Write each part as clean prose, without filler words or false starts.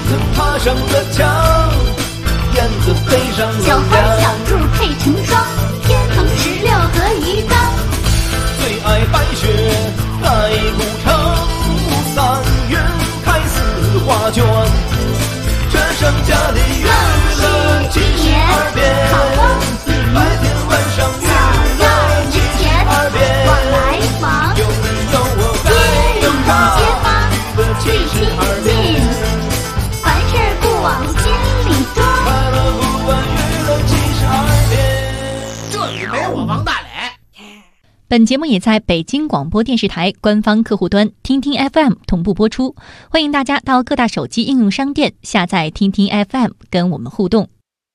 曾爬上了墙，燕子飞上了小花小兔配成双，天蓬16和鱼缸。 最爱白雪盖古城，3月开4画卷，这剩下的娱乐72遍，白天晚上娱乐72遍， 往来往， 有你有我街里街坊最亲近，凡事不往心里装。 快乐不管娱乐72遍。 这里没我王大磊。 本节目也在北京广播电视台官方客户端听听 FM 同步播出，欢迎大家到各大手机应用商店下载听听 FM 跟我们互动。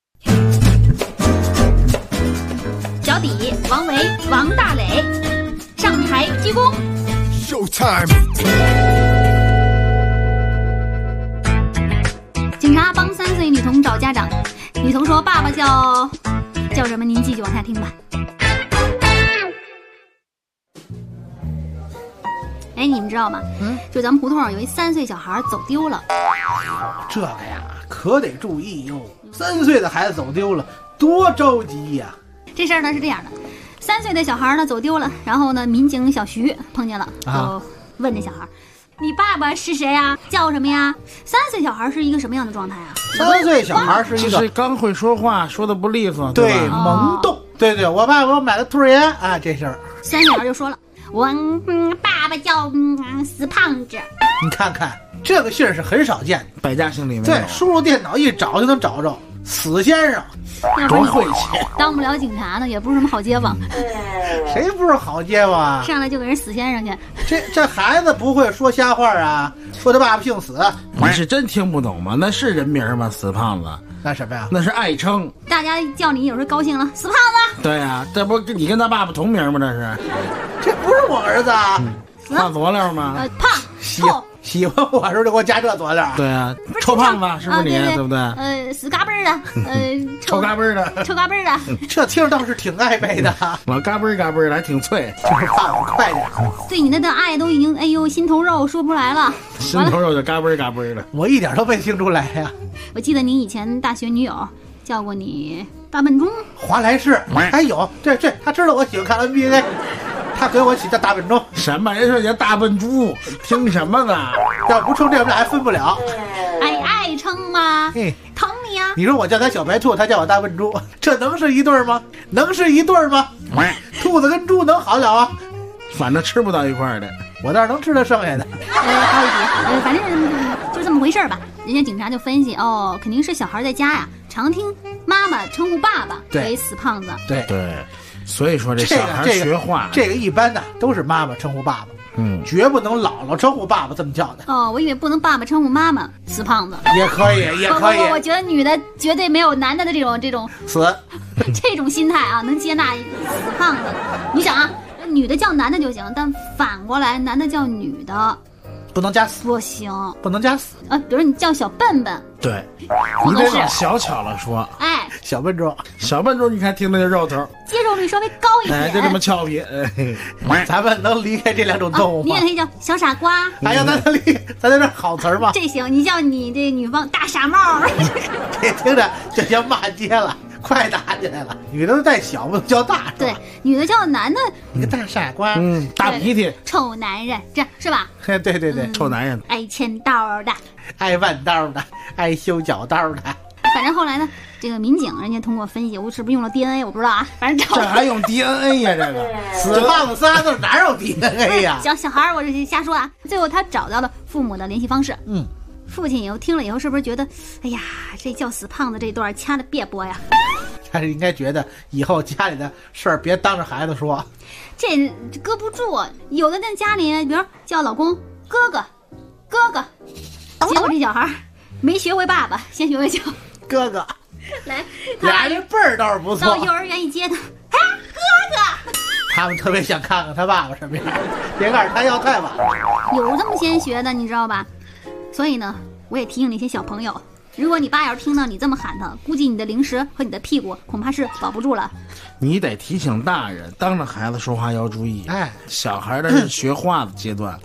脚底王维王大磊上台鞠躬。 Showtime。 警察帮3岁女童找家长，女童说爸爸叫什么？您继续往下听吧。哎，你们知道吗？就咱们胡同上有一3岁小孩走丢了。 这个呀，可得注意哟。3岁的孩子走丢了，多着急呀！ 这事儿呢是这样的，3岁的小孩呢走丢了，然后呢，民警小徐碰见了，就问这小孩：“你爸爸是谁呀？叫什么呀？”3岁小孩是一个什么样的状态啊 ？3岁小孩是一个刚会说话，说的不利索， 对吧？ 萌动。对，我爸给我买了兔儿盐啊，这事儿。 3岁小孩就说了：“我爸爸叫死胖子。” 你看看这个姓儿是很少见的， 百家姓里面对，输入电脑一找就能找着死先生， 多晦气！ 当不了警察呢，也不是什么好街坊。 谁不是好街坊啊？ 上来就给人死先生去。 这孩子不会说瞎话啊，说他爸爸姓死。 你是真听不懂吗？那是人名吗？死胖子？ 那什么呀？ 那是爱称。 大家叫你有时候高兴了，死胖子。 对啊，这不你跟他爸爸同名吗？这是？ 这不是我儿子啊！ 胖佐料吗？ 胖臭。 喜欢我时候就给我加这佐料。 对啊，臭胖子是不是你？对不对？死嘎嘣的， 臭嘎嘣的， 臭嘎嘣的。 这听着倒是挺暧昧的。 我嘎嘣嘎嘣的，还挺脆， 就是怕我快点。 对你的爱都已经，哎呦，心头肉说不出来了。 心头肉就嘎嘣嘎嘣的。 我一点都没听出来呀。 我记得你以前大学女友叫过你大笨钟。 华莱士还有，对，他知道我喜欢看 NBA。他给我起叫大笨钟， 什么人说叫大笨猪？听什么呢？ 要不称这我们俩还分不了。 爱称吗？疼你呀！ 你说我叫他小白兔，他叫我大笨猪，这能是一对吗？能是一对吗？兔子跟猪能好了啊？ 反正吃不到一块儿的， 我倒是能吃到剩下的。 还有一点，反正就这么回事吧。人家警察就分析，肯定是小孩在家呀，常听妈妈称呼爸爸为死胖子。 对。 所以说这小孩学话， 这个一般的都是妈妈称呼爸爸，绝不能姥姥称呼爸爸这么叫的。 我以为不能爸爸称呼妈妈死胖子。 也可以。 我觉得女的绝对没有男的这种死这种心态啊，能接纳死胖子。你想啊，女的叫男的就行，但反过来男的叫女的。 不能加死， 不行， 不能加死啊！比如你叫小笨笨， 对，你得往小巧了说。 哎， 小笨猪， 你看听着这肉头， 接受率稍微高一点， 哎，就这么俏皮。 咱们能离开这2种动物吗？ 你也可以叫小傻瓜。 哎呀，咱这好词儿吗？ 这行，你叫你这女方大傻帽， 这听着就像骂街了。快打起来了！女的带小，不能叫大。 对，女的叫男的， 你个大傻瓜， 大鼻涕， 臭男人，这是吧？ 对， 臭男人， 爱签到的， 爱弯刀的，爱修脚刀的。 反正后来呢，这个民警人家通过分析，我是不是用了 DNA， 我不知道啊。反正这还用 DNA 呀？这个死胖子仨字哪有 DNA 呀？ 小孩我这瞎说啊。最后他找到了父母的联系方式。父亲以后听了以后，是不是觉得，哎呀，这叫死胖子这段掐的别播呀？ 还是应该觉得以后家里的事儿别当着孩子说， 这搁不住。有的在家里，比如叫老公哥哥，结果这小孩没学会爸爸，先学会叫哥哥。 来， 俩人辈儿倒是不错。 到幼儿园一接他，哥哥。 他们特别想看看他爸爸什么样，别告诉他要太晚。 有这么先学的，你知道吧？所以呢，我也提醒那些小朋友，如果你爸要是听到你这么喊他，估计你的零食和你的屁股恐怕是保不住了。 你得提醒大人，当着孩子说话要注意。 哎， 小孩的是学话的阶段，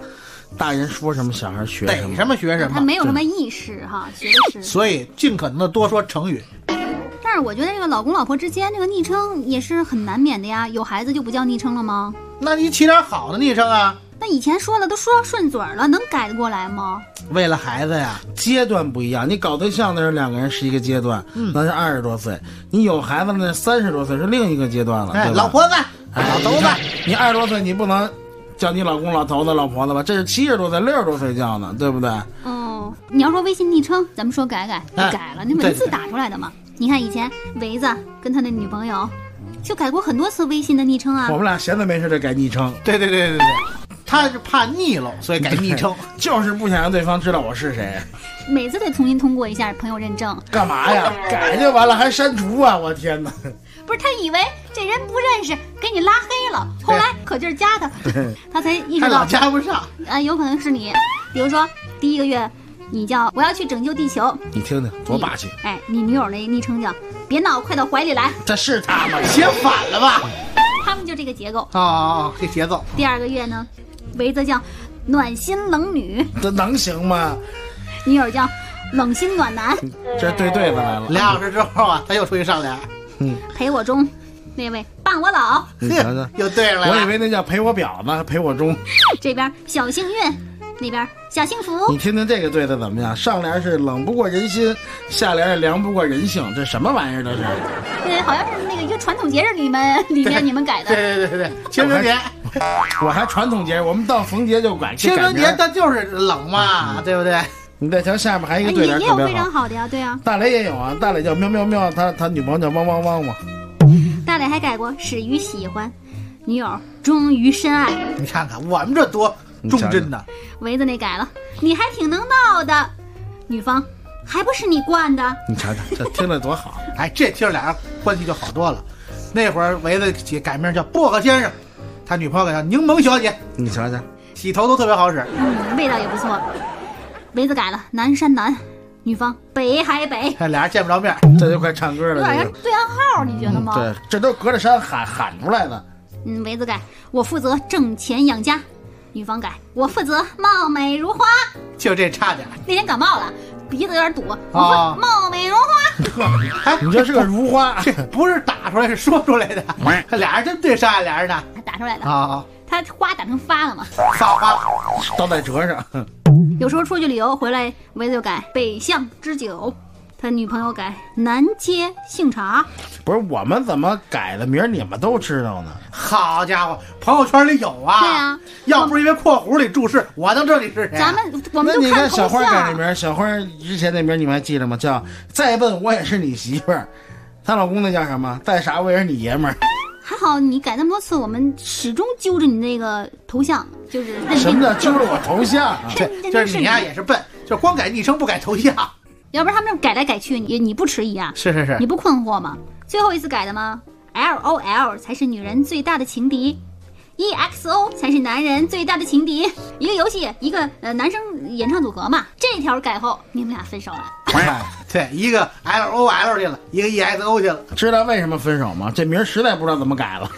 大人说什么小孩学什么， 逮什么学什么， 他没有什么意识哈，学的是。 所以尽可能的多说成语。 但是我觉得这个老公老婆之间这个昵称也是很难免的呀，有孩子就不叫昵称了吗？ 那你起点好的昵称啊。 那以前说了都说顺嘴了，能改得过来吗？ 为了孩子呀， 阶段不一样。你搞对象的时候2个人是一个阶段，那是20多岁；你有孩子了，那30多岁是另一个阶段了。 哎， 对吧老婆子、老头子， 你20多岁你不能叫你老公、老头子、老婆子吧？这是70多岁、60多岁叫呢，对不对？ 哦，你要说微信昵称，咱们说改改，改了，那文字打出来的嘛。你看以前维子跟他的女朋友就改过很多次微信的昵称啊。 我们俩闲着没事就改昵称。 对，他是怕腻了，所以改昵称， 就是不想让对方知道我是谁。 每次得重新通过一下朋友认证。 干嘛呀？改就完了还删除啊！我天哪！ 不是他以为这人不认识，给你拉黑了，后来可劲儿加他，他才意识到还老加不上啊，有可能是你。比如说第1个月，你叫我要去拯救地球， 你听听多霸气！ 哎，你女友那昵称叫别闹，快到怀里来。 这是他吗？ 写反了吧？ 他们就这个结构。 哦，这节奏。 第2个月呢，维子叫暖心冷女， 这能行吗？ 女友叫冷心暖男。 这对对子来了。 2小时之后啊，他又出去上脸。 陪我中，那位伴我老。 你瞧瞧， 又对上来了。 我以为那叫陪我婊呢，陪我中。 这边小幸运，那边小幸福。 你听听这个对子怎么样？上联是冷不过人心，下联是凉不过人性，这什么玩意儿这是？ 对，好像是那个一个传统节日里面你们改的。 对，清明节。 我还传统节日，我们到逢节就改。 清明节它就是冷嘛，对不对？ 你再瞧下面还有一个对联也有非常好的呀，对啊。 大磊也有啊，大磊叫喵喵喵，他女朋友叫汪汪汪嘛。 大磊还改过始于喜欢，女友终于深爱。 你看看我们这多忠贞的。 维子那改了，你还挺能闹的，女方还不是你惯的。 你瞧瞧，这听着多好。 哎，这听着俩人关系就好多了。那会儿维子改名叫薄荷先生，他女朋友叫柠檬小姐。 你瞧瞧， 洗头都特别好使， 味道也不错。维子改了南山南，女方北海北。 俩人见不着面， 这就快唱歌了。 有点像对暗号，你觉得吗？ 对，这都隔着山喊出来的。 维子改我负责挣钱养家，女方改我负责貌美如花。 就这差点。 那天感冒了，鼻子有点堵，我貌美如花。 哎， 你这是个如花， 这不是打出来，是说出来的。俩人真对上啊，俩人呢。 打出来的啊， 他花打成发了嘛？ 发花， 倒在折上。 有时候出去旅游回来，维子就改北向之久，他女朋友改南街杏茶。 不是我们怎么改的名儿，你们都知道呢？ 好家伙，朋友圈里有啊。 对啊， 要不是因为括弧里注释，我能知道你是谁。 我们就你看看头像。 小花改这名，小花之前那名你们还记得吗？叫再笨我也是你媳妇儿。她老公那叫什么？再傻我也是你爷们儿。 还好你改那么多次，我们始终揪着你那个头像，就是什么叫揪着我头像？ 对，就是你呀也是笨，就光改昵称不改头像。 要不然他们这改来改去，你不迟疑啊？ 是， 你不困惑吗？最后一次改的吗 ？LOL 才是女人最大的情敌。EXO 才是男人最大的情敌。一个游戏，一个男生演唱组合嘛。这条改后，你们俩分手了。 对，一个 LOL 去了，一个 EXO 去了。 知道为什么分手吗？这名实在不知道怎么改了。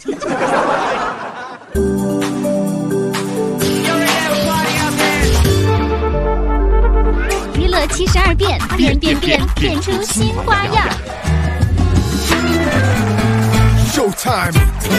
娱乐72变，变出新花样。 Showtime。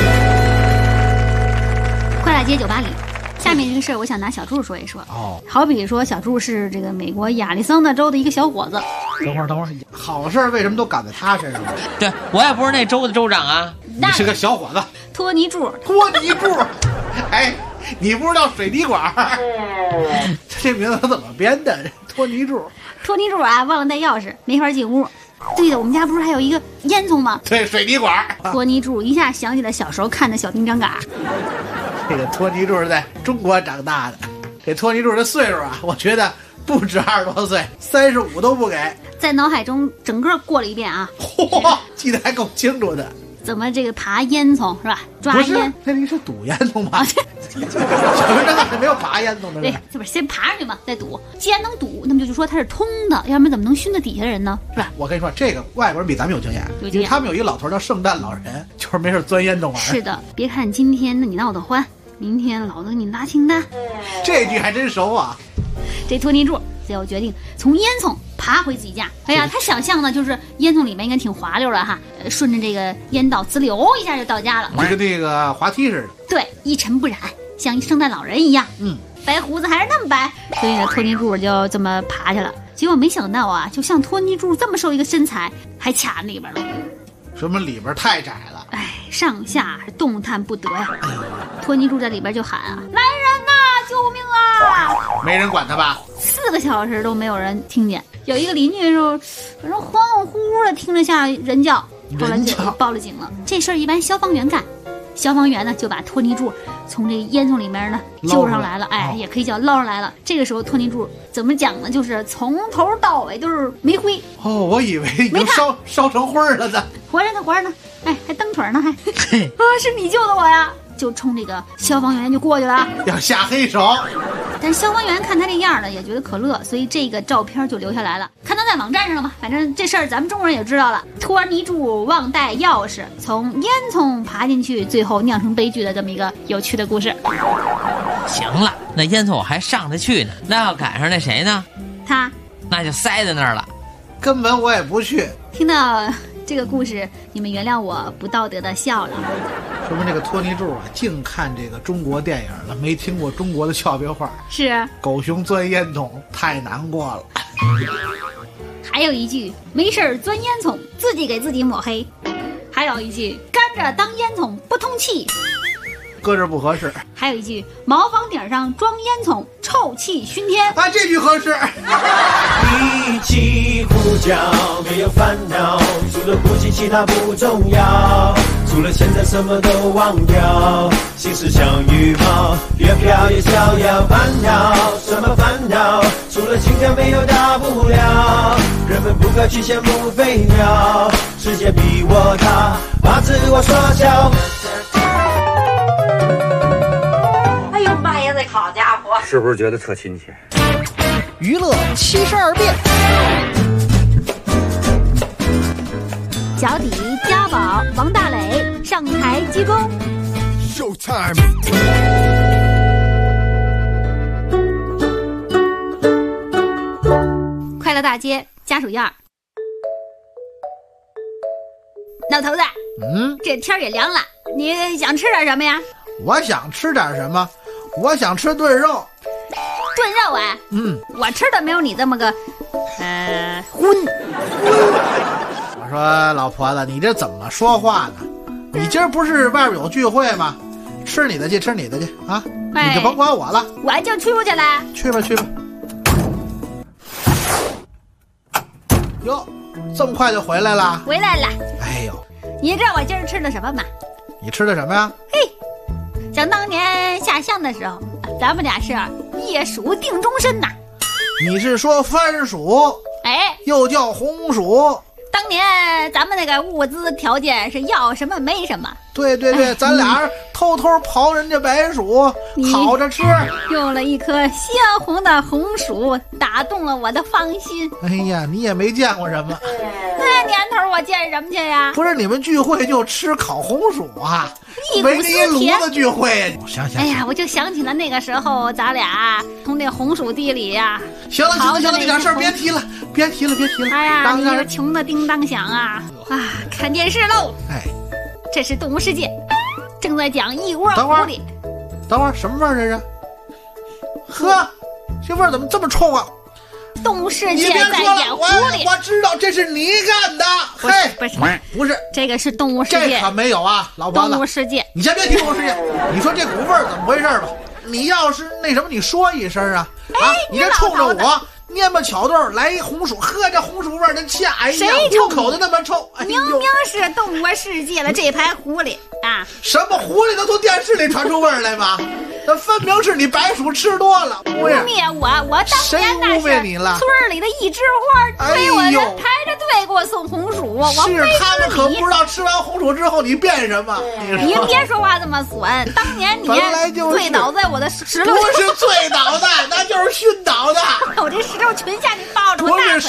快大街酒吧里，下面这个事儿，我想拿小柱说一说。好比说小柱是这个美国亚利桑那州的一个小伙子。 等会儿，好事为什么都赶在他身上？ 对，我也不是那州的州长啊。 你是个小伙子， 托尼柱。 哎，你不是叫水泥管？这名字怎么编的？托尼柱啊，忘了带钥匙，没法进屋。对的，我们家不是还有一个烟囱吗？ 对，水泥管。 托尼柱一下想起了小时候看的小兵张嘎。 这个托尼柱是在中国长大的，这托尼柱的岁数啊，我觉得不止20多岁，35都不给。 在脑海中整个过了一遍啊， 嚯，记得还够清楚的。 怎么这个爬烟囱是吧？抓烟， 那你是堵烟囱吗？小兵张嘎是没有爬烟囱的。 对，这不是先爬上去嘛，再堵。既然能堵，那么就说它是通的，要不然怎么能熏到底下的人呢？是吧？ 我跟你说，这个外国人比咱们有经验，因为他们有一老头叫圣诞老人，就是没事钻烟囱玩。 是的，别看今天你闹得欢， 明天老子给你拉清单。 这句还真熟啊！ 这托尼柱最后决定从烟囱爬回自己家。哎呀，他想象的就是烟囱里面应该挺滑溜的哈，顺着这个烟道滋溜一下就到家了， 就跟那个滑梯似的。 对，一尘不染，像一圣诞老人一样。白胡子还是那么白，所以呢，托尼柱就这么爬去了。结果没想到啊，就像托尼柱这么瘦一个身材，还卡里边了。 什么里边太窄了？ 哎，上下动弹不得呀！托尼柱在里边就喊啊：“来人呐，救命啊！” 没人管他吧 ？4个小时都没有人听见。有一个邻居说，反正恍恍惚惚的听了下人叫，后来就报了警了。这事儿一般消防员干。消防员呢就把托尼柱从这烟囱里面呢救上来了，哎，也可以叫捞上来了。这个时候托尼柱怎么讲呢？就是从头到尾都是煤灰。 哦，我以为已经烧成灰了呢。 活着呢，活着呢，哎，还蹬腿呢，还啊，是你救的我呀！就冲这个消防员就过去了， 要下黑手。 但消防员看他这样呢，也觉得可乐，所以这个照片就留下来了，刊登在网站上了嘛。反正这事儿咱们中国人也知道了，托尼柱忘带钥匙从烟囱爬进去，最后酿成悲剧的这么一个有趣的故事。 行了，那烟囱我还上得去呢，那要赶上那谁呢？ 他， 那就塞在那儿了。 根本我也不去。 听到这个故事，你们原谅我不道德的笑了。 说明这个托尼柱啊，净看这个中国电影了，没听过中国的俏皮话。 是， 狗熊钻烟囱太难过了。 还有一句，没事钻烟囱，自己给自己抹黑。还有一句，干着当烟囱不通气。 搁这不合适。 还有一句，茅房顶上装烟囱，臭气熏天。 啊，这句合适。 一起呼叫，没有烦恼，除了呼吸其他不重要，除了现在什么都忘掉，心事像羽毛，越飘越逍遥。烦恼什么烦恼？除了心跳没有大不了，人们不可去羡慕飞鸟，世界比我大，把自我缩小。 好家伙， 是不是觉得特亲切？ 娱乐72变， 脚底家宝王大磊上台鞠躬。 Showtime！ 快乐大街家属院。老头子，这天也凉了，你想吃点什么呀？ 我想吃点什么？我想吃炖肉。 炖肉啊？我吃的没有你这么个荤。 我说老婆子，你这怎么说话呢？你今儿不是外边有聚会吗？吃你的去，吃你的去啊！你就甭管我了， 我就出去了。 去吧去吧。哟，这么快就回来了？ 回来了。 哎呦， 你知道我今儿吃的什么吗？ 你吃的什么呀？ 嘿，想当年下乡的时候，咱们俩是夜蜀定终身呐。 你是说番薯？ 哎， 又叫红薯。 当年咱们那个物资条件是要什么没什么。 对对对，咱俩偷偷刨人家白薯，烤着吃。 用了一颗鲜红的红薯，打动了我的芳心。 哎呀，你也没见过什么。 那年头我见什么去呀？ 不是你们聚会就吃烤红薯啊？没一炉子聚会。想想， 哎呀，我就想起了那个时候，咱俩从那红薯地里呀。 行了，这点事儿别提了，别提了。 哎呀，你这穷的叮当响啊！看电视喽。 哎， 这是《动物世界》，正在讲一窝狐狸。 等会儿，什么味儿这是？呵，这味儿怎么这么冲啊？ 动物世界在演狐狸。 我知道这是你干的。嘿，不是， 这个是动物世界。 这可没有啊，老婆子。 动物世界， 你先别提动物世界，你说这股味儿怎么回事吧？你要是那什么，你说一声啊！你这冲着我。蔫巴巧豆来一红薯，喝这红薯味儿真恰！哎呀，糊口的那么臭！ 明明是动物世界了，这排狐狸啊！ 什么狐狸能从电视里传出味儿来吗？那分明是你白薯吃多了。 污蔑我当年那是村里的一枝花，追我人排着队给我送红薯，我非是他们可不知道吃完红薯之后你变什么。 你别说话这么损，当年你醉倒在我的石榴， 不是醉倒的，那就是熏倒的。 我这石榴裙下你抱着我大腿， 不是石榴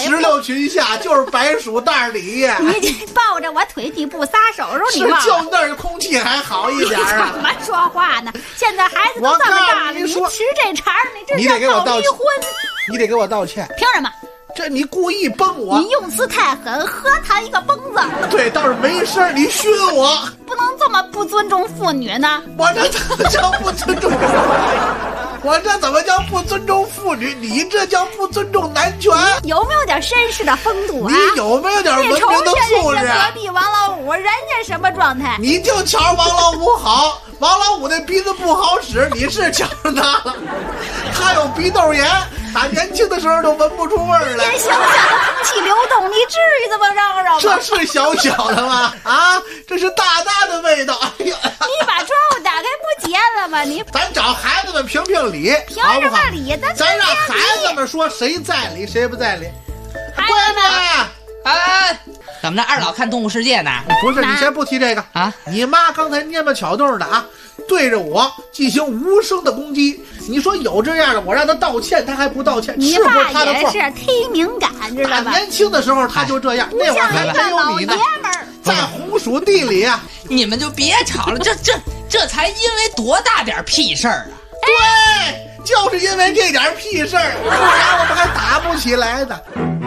裙下，就是白薯袋里。 你这抱着我腿，你不撒手时候，你忘了？ 就那儿空气还好一点啊！ 怎么说话呢？现在孩子都这么大了，你吃这茬儿， 你得给我道歉， 离婚， 你得给我道歉。 凭什么？ 这你故意崩我， 你用词太狠，何谈一个崩字？ 对，倒是没事儿，你熏我， 不能这么不尊重妇女呢。 我这怎么叫不尊重妇女？我这怎么叫不尊重妇女？你这叫不尊重男权？ 有没有点绅士的风度啊？ 你有没有点文明的素质？ 隔壁王老五，人家什么状态？ 你就瞧王老五好，王老五那鼻子不好使，你是瞧上他了。他有鼻窦炎，他年轻的时候都闻不出味儿来。 连小小的空气流动，你至于这么嚷嚷吗？ 这是小小的吗？啊，这是大大的味道。哎呀， 你把窗户打开不结了吗？你咱找孩子们评评理， 评什么理？ 咱让孩子们说谁在理，谁不在理。 孩子们， 哎，怎么着？二老看《动物世界》呢？ 不是，你先不提这个啊！ 你妈刚才蔫巴巧动的啊，对着我进行无声的攻击。你说有这样的，我让他道歉，他还不道歉， 你是不是他的错？ 也是忒敏感，知道吧？ 年轻的时候他就这样，那会儿还没有你呢，在红薯地里啊。 你们就别吵了，这才因为多大点屁事儿啊！ 对，就是因为这点屁事儿，不然我们还打不起来的。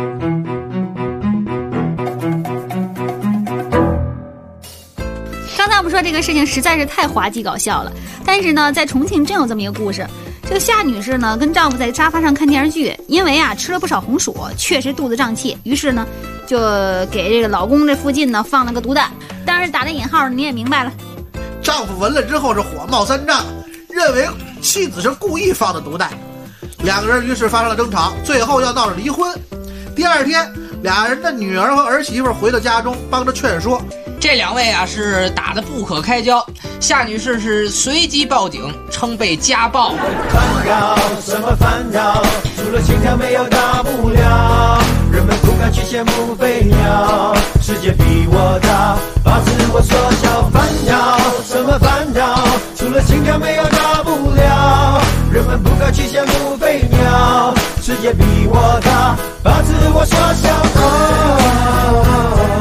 刚才我们说这个事情实在是太滑稽搞笑了，但是呢，在重庆真有这么一个故事。这个夏女士呢，跟丈夫在沙发上看电视剧，因为啊吃了不少红薯，确实肚子胀气，于是呢，就给这个老公这附近呢放了个毒弹。当然打的引号你也明白了。 丈夫闻了之后是火冒三丈，认为妻子是故意放的毒弹，两个人于是发生了争吵，最后要闹着离婚。第二天，俩人的女儿和儿媳妇回到家中，帮着劝说。 这两位啊是打得不可开交，夏女士是随即报警，称被家暴。 烦恼什么烦恼？除了心跳没有大不了。人们不敢去羡慕飞鸟，世界比我大，把自我缩小。烦恼什么烦恼？除了心跳没有大不了。人们不敢去羡慕飞鸟，世界比我大，把自我缩小。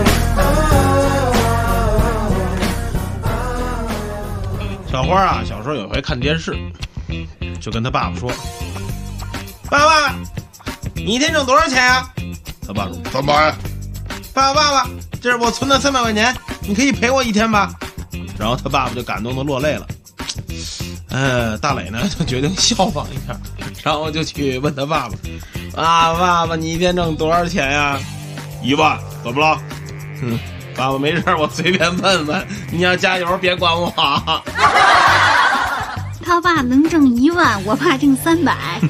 小花啊，小时候有回看电视，就跟他爸爸说：“爸爸，你一天挣多少钱呀？”他爸说：“ 干嘛呀？” 爸爸，这是我存的300块钱，你可以陪我一天吧？然后他爸爸就感动的落泪了。大磊呢就决定效仿一下，然后就去问他爸爸：“爸爸，你一天挣多少钱呀？”1万，怎么了？爸爸没事，我随便问问，你要加油，别管我。 他爸能挣1万，我爸挣300。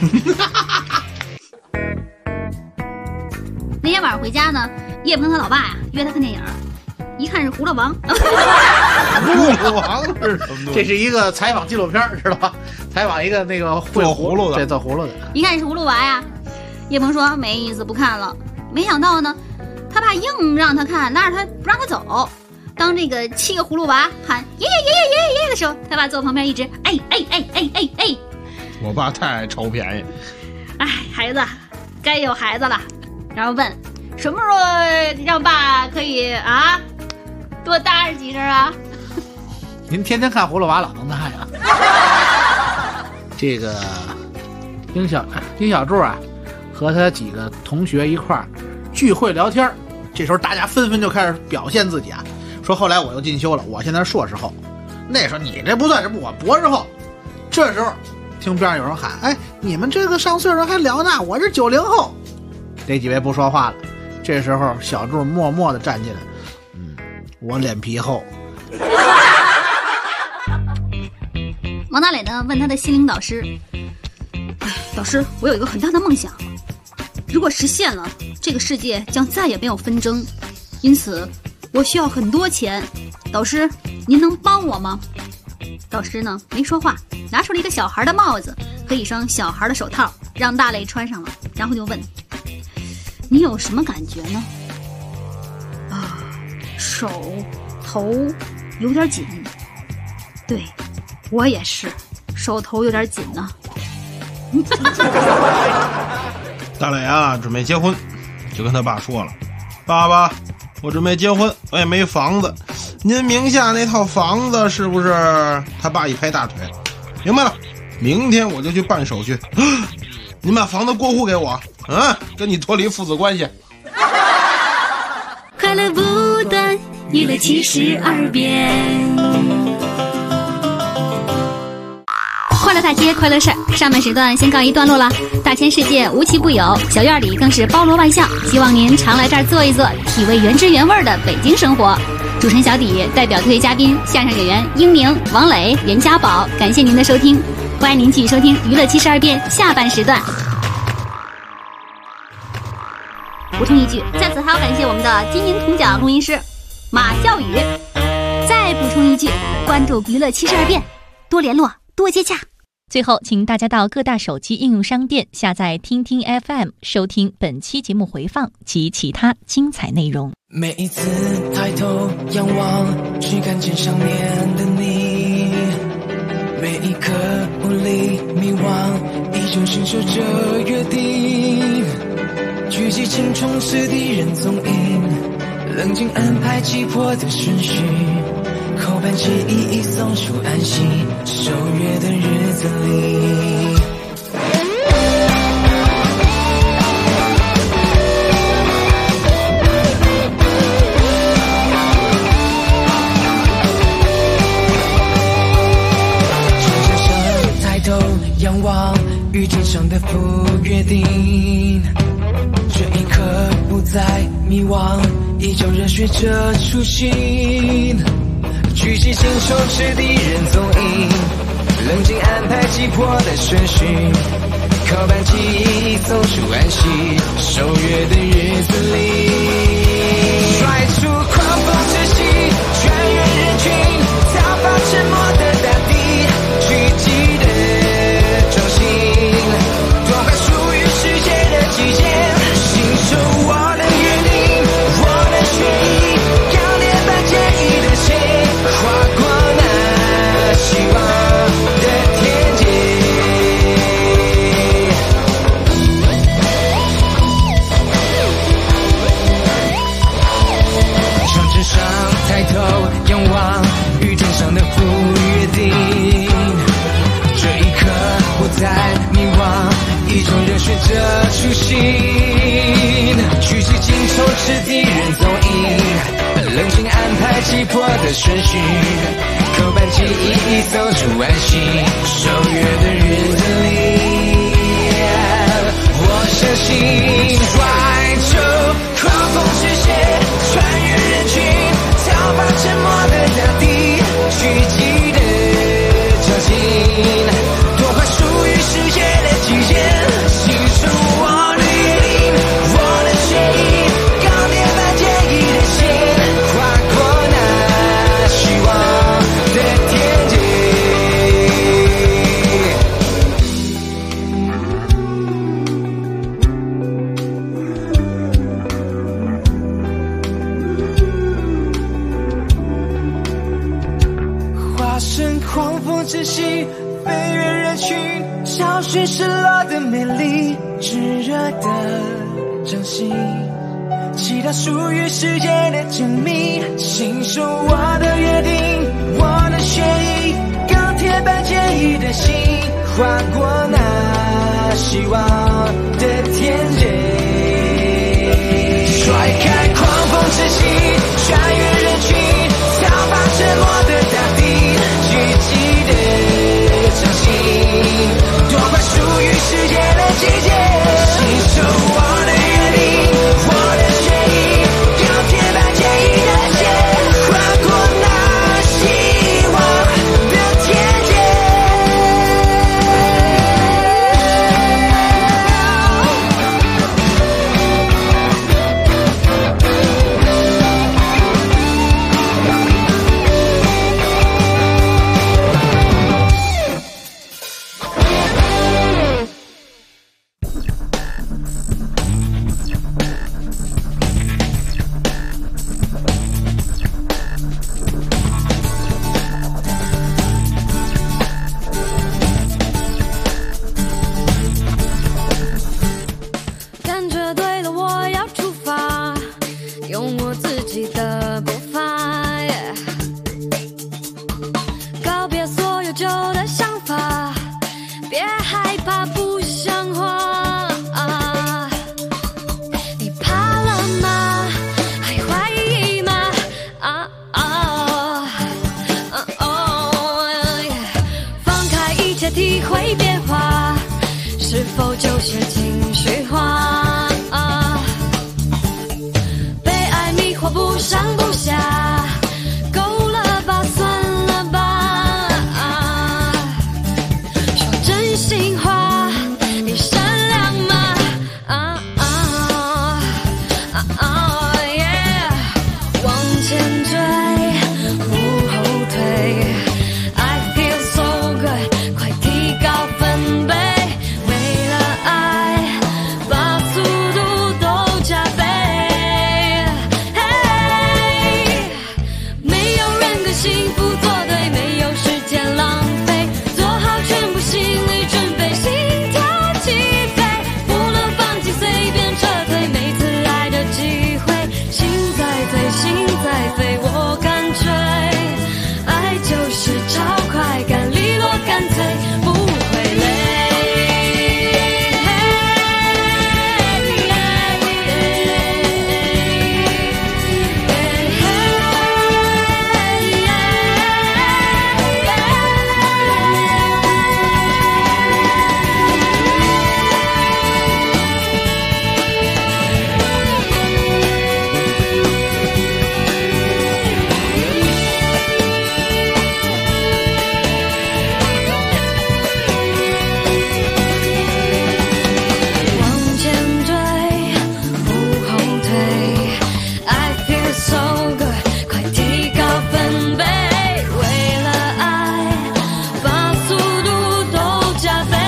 那天晚上回家呢，叶鹏他老爸呀约他看电影，一看是《葫芦王》。 葫芦王是什么？ 这是一个采访纪录片，知道吧？采访一个那个会葫芦的， 对，做葫芦的。 一看是葫芦娃呀，叶鹏说没意思，不看了。没想到呢，他爸硬让他看，拉着他不让他走。当这个7个葫芦娃喊爷爷爷爷爷爷爷的时候，他爸坐旁边一直哎。 我爸太爱抽便宜。 哎，孩子，该有孩子了。然后问什么时候让爸可以啊多搭着几声啊？ 您天天看葫芦娃老能耐啊。这个丁小柱啊，和他几个同学一块儿聚会聊天，这时候大家纷纷就开始表现自己啊，说后来我又进修了，我现在硕士后，那时候你这不算什么，我博士后。这时候听边上有人喊：“哎，你们这个上岁数还聊呢，我是90后。”这几位不说话了。这时候小柱默默地站起来：“我脸皮厚。” 王大磊呢问他的心灵导师：“导师，我有一个很大的梦想，如果实现了，这个世界将再也没有纷争，因此我需要很多钱，导师您能帮我吗？”导师呢没说话，拿出了一个小孩的帽子和一双小孩的手套，让大磊穿上了，然后就问：“你有什么感觉呢？”手头有点紧。对，我也是，手头有点紧呢。 大磊啊，准备结婚， 就跟他爸说了，爸爸，我准备结婚，我也没房子，您名下那套房子是不是？他爸一拍大腿，明白了，明天我就去办手续。您把房子过户给我，跟你脱离父子关系。 快乐不断，娱乐72变。快乐大街，快乐事儿，上半时段先告一段落了。大千世界无奇不有，小院里更是包罗万象，希望您常来这儿坐一坐，体味原汁原味的北京生活。主持人小底代表特约嘉宾相声演员英明、王磊、袁家宝，感谢您的收听，欢迎您继续收听娱乐72变下半时段。补充一句，在此还要感谢我们的金银铜奖录音师马笑宇。再补充一句，关注娱乐72变，多联络，多接洽。 最后，请大家到各大手机应用商店下载听听 FM， 收听本期节目回放及其他精彩内容。 每一次抬头仰望，去看见上面的你，每一刻无力迷惘，依旧伸手着约定，聚集青虫是敌人踪影，冷静安排击破的顺序，扣办记忆送出安息，守约的日子里。山上抬头仰望，与天上的父约定，这一刻不再迷惘，依旧热血着初心，举起青手持敌人踪影，冷静安排击破的顺序，扣办记忆送出安息，守约的日子里，甩出狂风之息，穿越人群，逃跑沉默的大地，聚集的中心，夺回属于世界的极限，信守我的约定，我的血液，钢铁般坚毅的心，划过那希望的天际。船只上抬头仰望，与天上的父约定，这一刻不再迷惘，一种热血着初心，举起金手持敌人踪影，冷静安排击破的顺序，扣办记忆送出安息，守约的日子里，我相信甩出狂风之线，穿越人群，逃跑沉默的大地，聚集的交集，夺回属于世界的极限，信守我的约定，我的血液，钢铁般坚毅的心，划过那希望的天际。化身狂风之息，飞越人群，找寻失落的美丽，炙热的掌心，祈祷属于世界的证明，信守我的约定，我的血液，钢铁般坚毅的心，划过那希望的天际，甩开狂风之息，穿越人群，逃跑沉默的大地，聚集的掌心，夺回属于世界的季节，信守我的约定，我的血液，钢铁般坚毅的线，划过那希望的天界。 否就是情绪化？被爱迷惑不上不下，够了吧，算了吧。说真心话，你善良吗？Yeah， 往前追，不后退。I feel so good， 快提高分贝。为了爱，把速度都加倍。没有人跟幸福作对，没有时间浪费，做好全部心理准备，心跳起飞，不能放弃，随便撤退，每次来的机会，心在飞，心在飞，我感觉爱就是超快感，利落干脆，不会累。往前追，不后退。I feel so good， 快提高分贝。为了爱，把速度都加倍。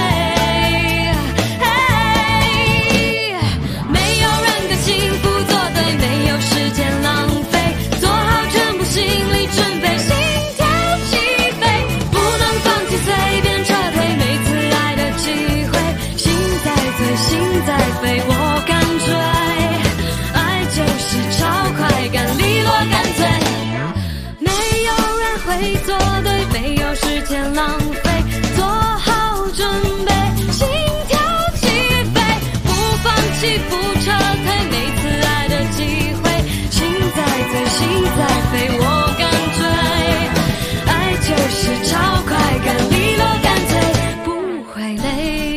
没有人跟幸福作对，没有时间浪费，做好全部心理准备，心跳起飞，不能放弃，随便撤退，每次来的机会，心在飞，心在飞，我感觉爱就是超快感，利落干脆，没有人会做对，没有时间浪费，做好准备，心跳起飞，不放弃，不撤退，每次来的机会，心在飞，心在飞，我感觉爱就是超快感，利落干脆，不会累。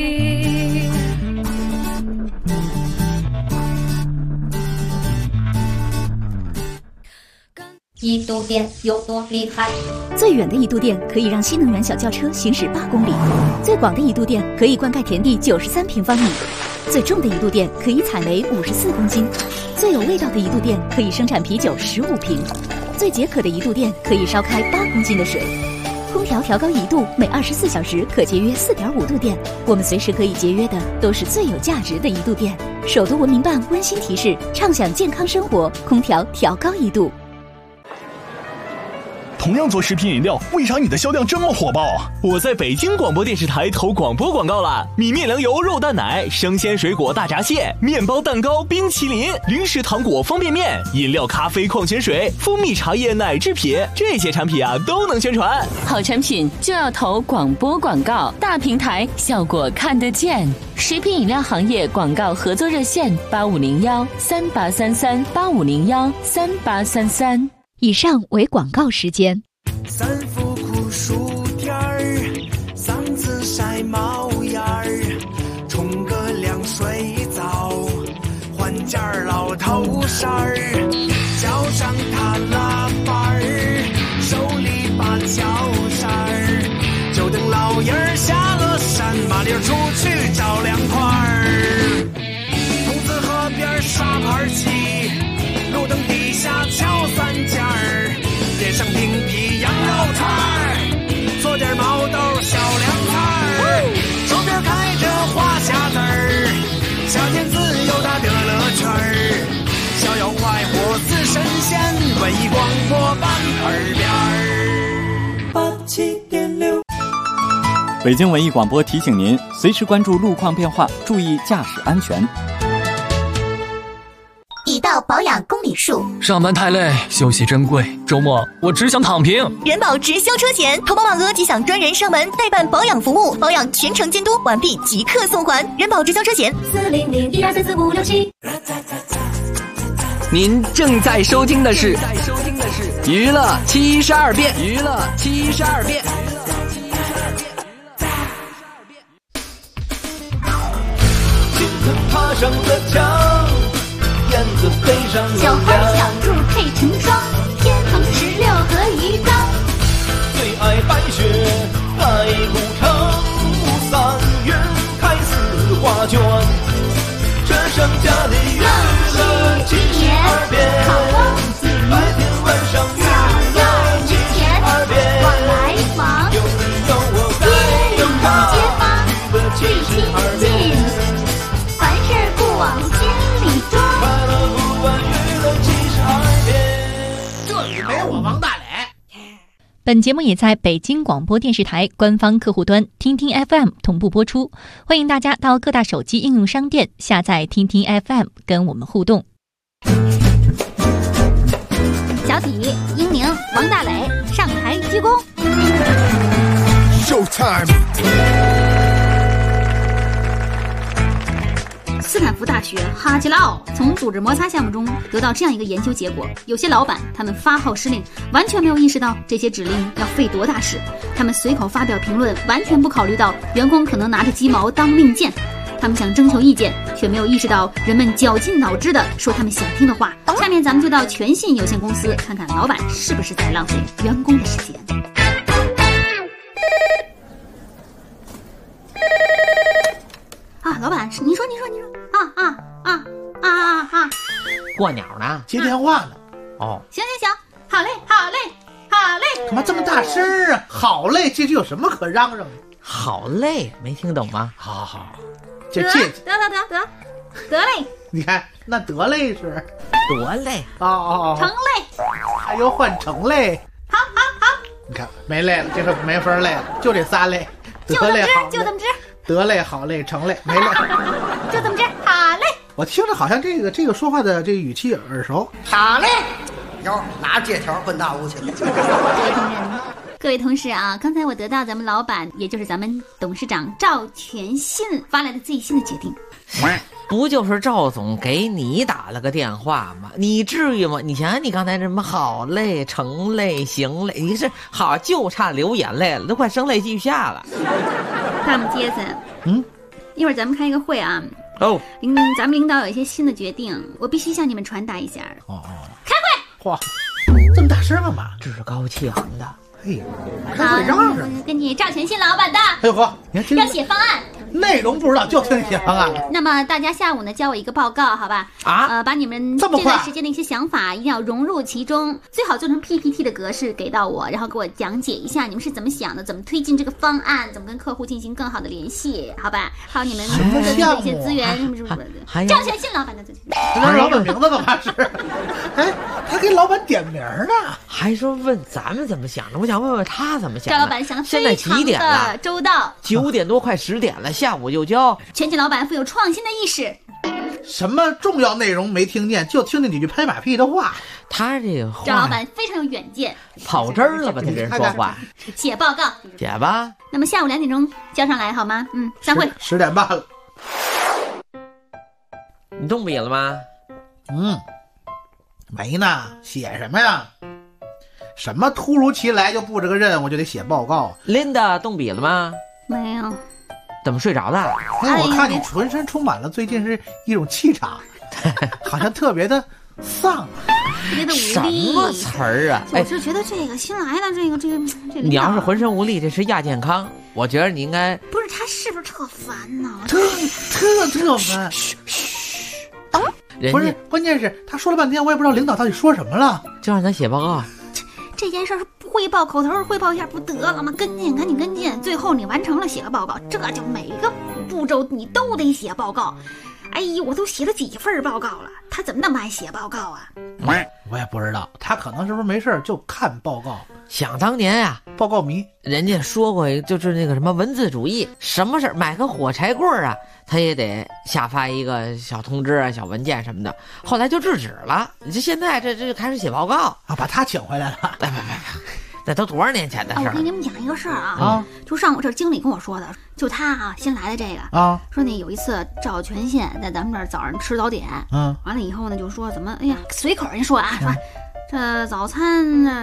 一度电有多厉害？ 最远的一度电可以让新能源小轿车行驶8公里，最广的一度电可以灌溉田地93平方米，最重的一度电可以采煤54公斤，最有味道的一度电可以生产啤酒15瓶，最解渴的一度电可以烧开8公斤的水。空调调高1度，每24小时可节约4.5度电。我们随时可以节约的都是最有价值的一度电。首都文明办温馨提示：畅享健康生活，空调调高1度。 同样做食品饮料，为啥你的销量这么火爆？我在北京广播电视台投广播广告了，米面粮油肉蛋奶、生鲜水果大闸蟹、面包蛋糕、冰淇淋、零食糖果方便面、饮料咖啡矿泉水、蜂蜜茶叶奶制品，这些产品啊都能宣传。 好产品就要投广播广告，大平台效果看得见。食品饮料行业广告合作热线85013833 85013833。 以上为广告时间。 三伏酷暑天儿，嗓子晒冒烟儿，冲个凉水澡，换件老头衫儿，脚上踏拉板儿，手里把脚扇儿，就等老爷儿下了山，麻溜出去找凉快儿。筒子河边耍盘棋，路灯底下敲3件儿，点上冰皮羊肉串儿，做点毛豆小凉菜儿，手边开着花匣子儿，夏天自由它的乐趣儿，逍遥快活似神仙，文艺广播版耳边87.6。 北京文艺广播提醒您，随时关注路况变化，注意驾驶安全。 已到保养公里数， 上班太累，休息珍贵，周末我只想躺平。 人保直销车险，投保满额即享专人上门代办保养服务，保养全程监督，完毕即刻送还。人保直销车险40012344567。 您正在收听的是娱乐72变，娱乐72变。 上的墙，燕子飞上楼小花梁。 小兔配成双，天蓬16合一张。 最爱白雪，爱古城，3月开四画卷。这剩下的月乐72变，白天晚上月乐72变。 往来往， 有你有我街里该街坊最亲近，凡事不往心里装。 快乐不完娱乐72变。 这里没我王大磊。 本节目也在北京广播电视台官方客户端听听 FM 同步播出，欢迎大家到各大手机应用商店下载听听 FM 跟我们互动。 小体、英宁、王大磊上台鞠躬。 Showtime。 斯坦福大学哈吉拉奥从组织摩擦项目中得到这样一个研究结果：有些老板他们发号施令，完全没有意识到这些指令要费多大事，他们随口发表评论，完全不考虑到员工可能拿着鸡毛当令箭。他们想征求意见，却没有意识到人们绞尽脑汁地说他们想听的话。下面咱们就到全信有限公司看看老板是不是在浪费员工的时间。啊，老板，你说， 过鸟呢？ 接电话呢。 哦， 行，好嘞。 干嘛这么大声啊？好嘞，这有什么可嚷嚷的？ 好累，没听懂吗？ 好， 得嘞。 你看那得嘞是多累哦， 成嘞， 还有换成嘞。 好。 你看没累了，这回没法累了，就这仨累。 就这么直。 得嘞，好嘞，成嘞，没累。 就这么直，好嘞。 我听着好像这个说话的这个语气耳熟。 好嘞，哟，拿借条奔大屋去了。 各位同事啊，刚才我得到咱们老板，也就是咱们董事长赵全信发来的最新的决定。 不就是赵总给你打了个电话吗？你至于吗？你想想，你刚才什么好累、成累、行累，你是好就差流眼泪了，都快声泪俱下了。 大姆杰森，一会儿咱们开一个会啊。 哦， 咱们领导有一些新的决定，我必须向你们传达一下。开会。 哇，这么大声干嘛？ 趾高气昂的。 哎呀，开会嚷嚷。 跟你赵全信老板的。 哎呦呵，你看要写方案。 内容不知道，就听写方案。 那么大家下午呢，交我一个报告，好吧？把你们这段时间的一些想法一定要融入其中，最好做成 PPT 的格式给到我，然后给我讲解一下你们是怎么想的，怎么推进这个方案，怎么跟客户进行更好的联系，好吧？还有你们各自的一些资源，是不是？赵全信老板的资源。 他老板名字干嘛是？哎，他给老板点名呢， 还说问咱们怎么想的？我想问问他怎么想的。 赵老板想现在几点了？ 周到。 9点多，快10点了。下午就交。 全信老板富有创新的意识， 什么重要内容没听见，就听见几句拍马屁的话。 他这个话， 赵老板非常有远见， 跑这儿了吧？他这人说话， 写报告， 写吧。 那么下午2点钟交上来好吗？散会。 10点半了。 你动笔了吗？ 没呢，写什么呀？什么突如其来就布置个任务就得写报告？ 琳达动笔了吗？ 没有。 怎么睡着的？ 哎，我看你浑身充满了最近是一种气场，好像特别的丧， 特别的无力。 什么词儿啊？ 我是觉得这个新来的这个你要是浑身无力，这是亚健康。我觉得你应该不是他是不是特烦呢？ 特烦。不是，关键是他说了半天，我也不知道领导到底说什么了， 就让他写报告。 这件事儿汇报，口头汇报一下不得了吗？赶紧跟进，最后你完成了写个报告，这就每个步骤你都得写报告。哎呦，我都写了几份报告了，他怎么那么爱写报告啊？ 我也不知道，他可能是不是没事就看报告。 想当年呀， 报告迷， 人家说过，就是那个什么文字主义，什么事儿买个火柴棍啊，他也得下发一个小通知啊、小文件什么的。后来就制止了，这现在这就开始写报告啊，把他请回来了。 别，那都多少年前的事儿？ 我跟你们讲一个事儿啊，就上午这经理跟我说的，就他啊新来的这个啊，说那有一次赵全信在咱们这儿早上吃早点，完了以后呢就说怎么，哎呀，随口人说啊，说这早餐呢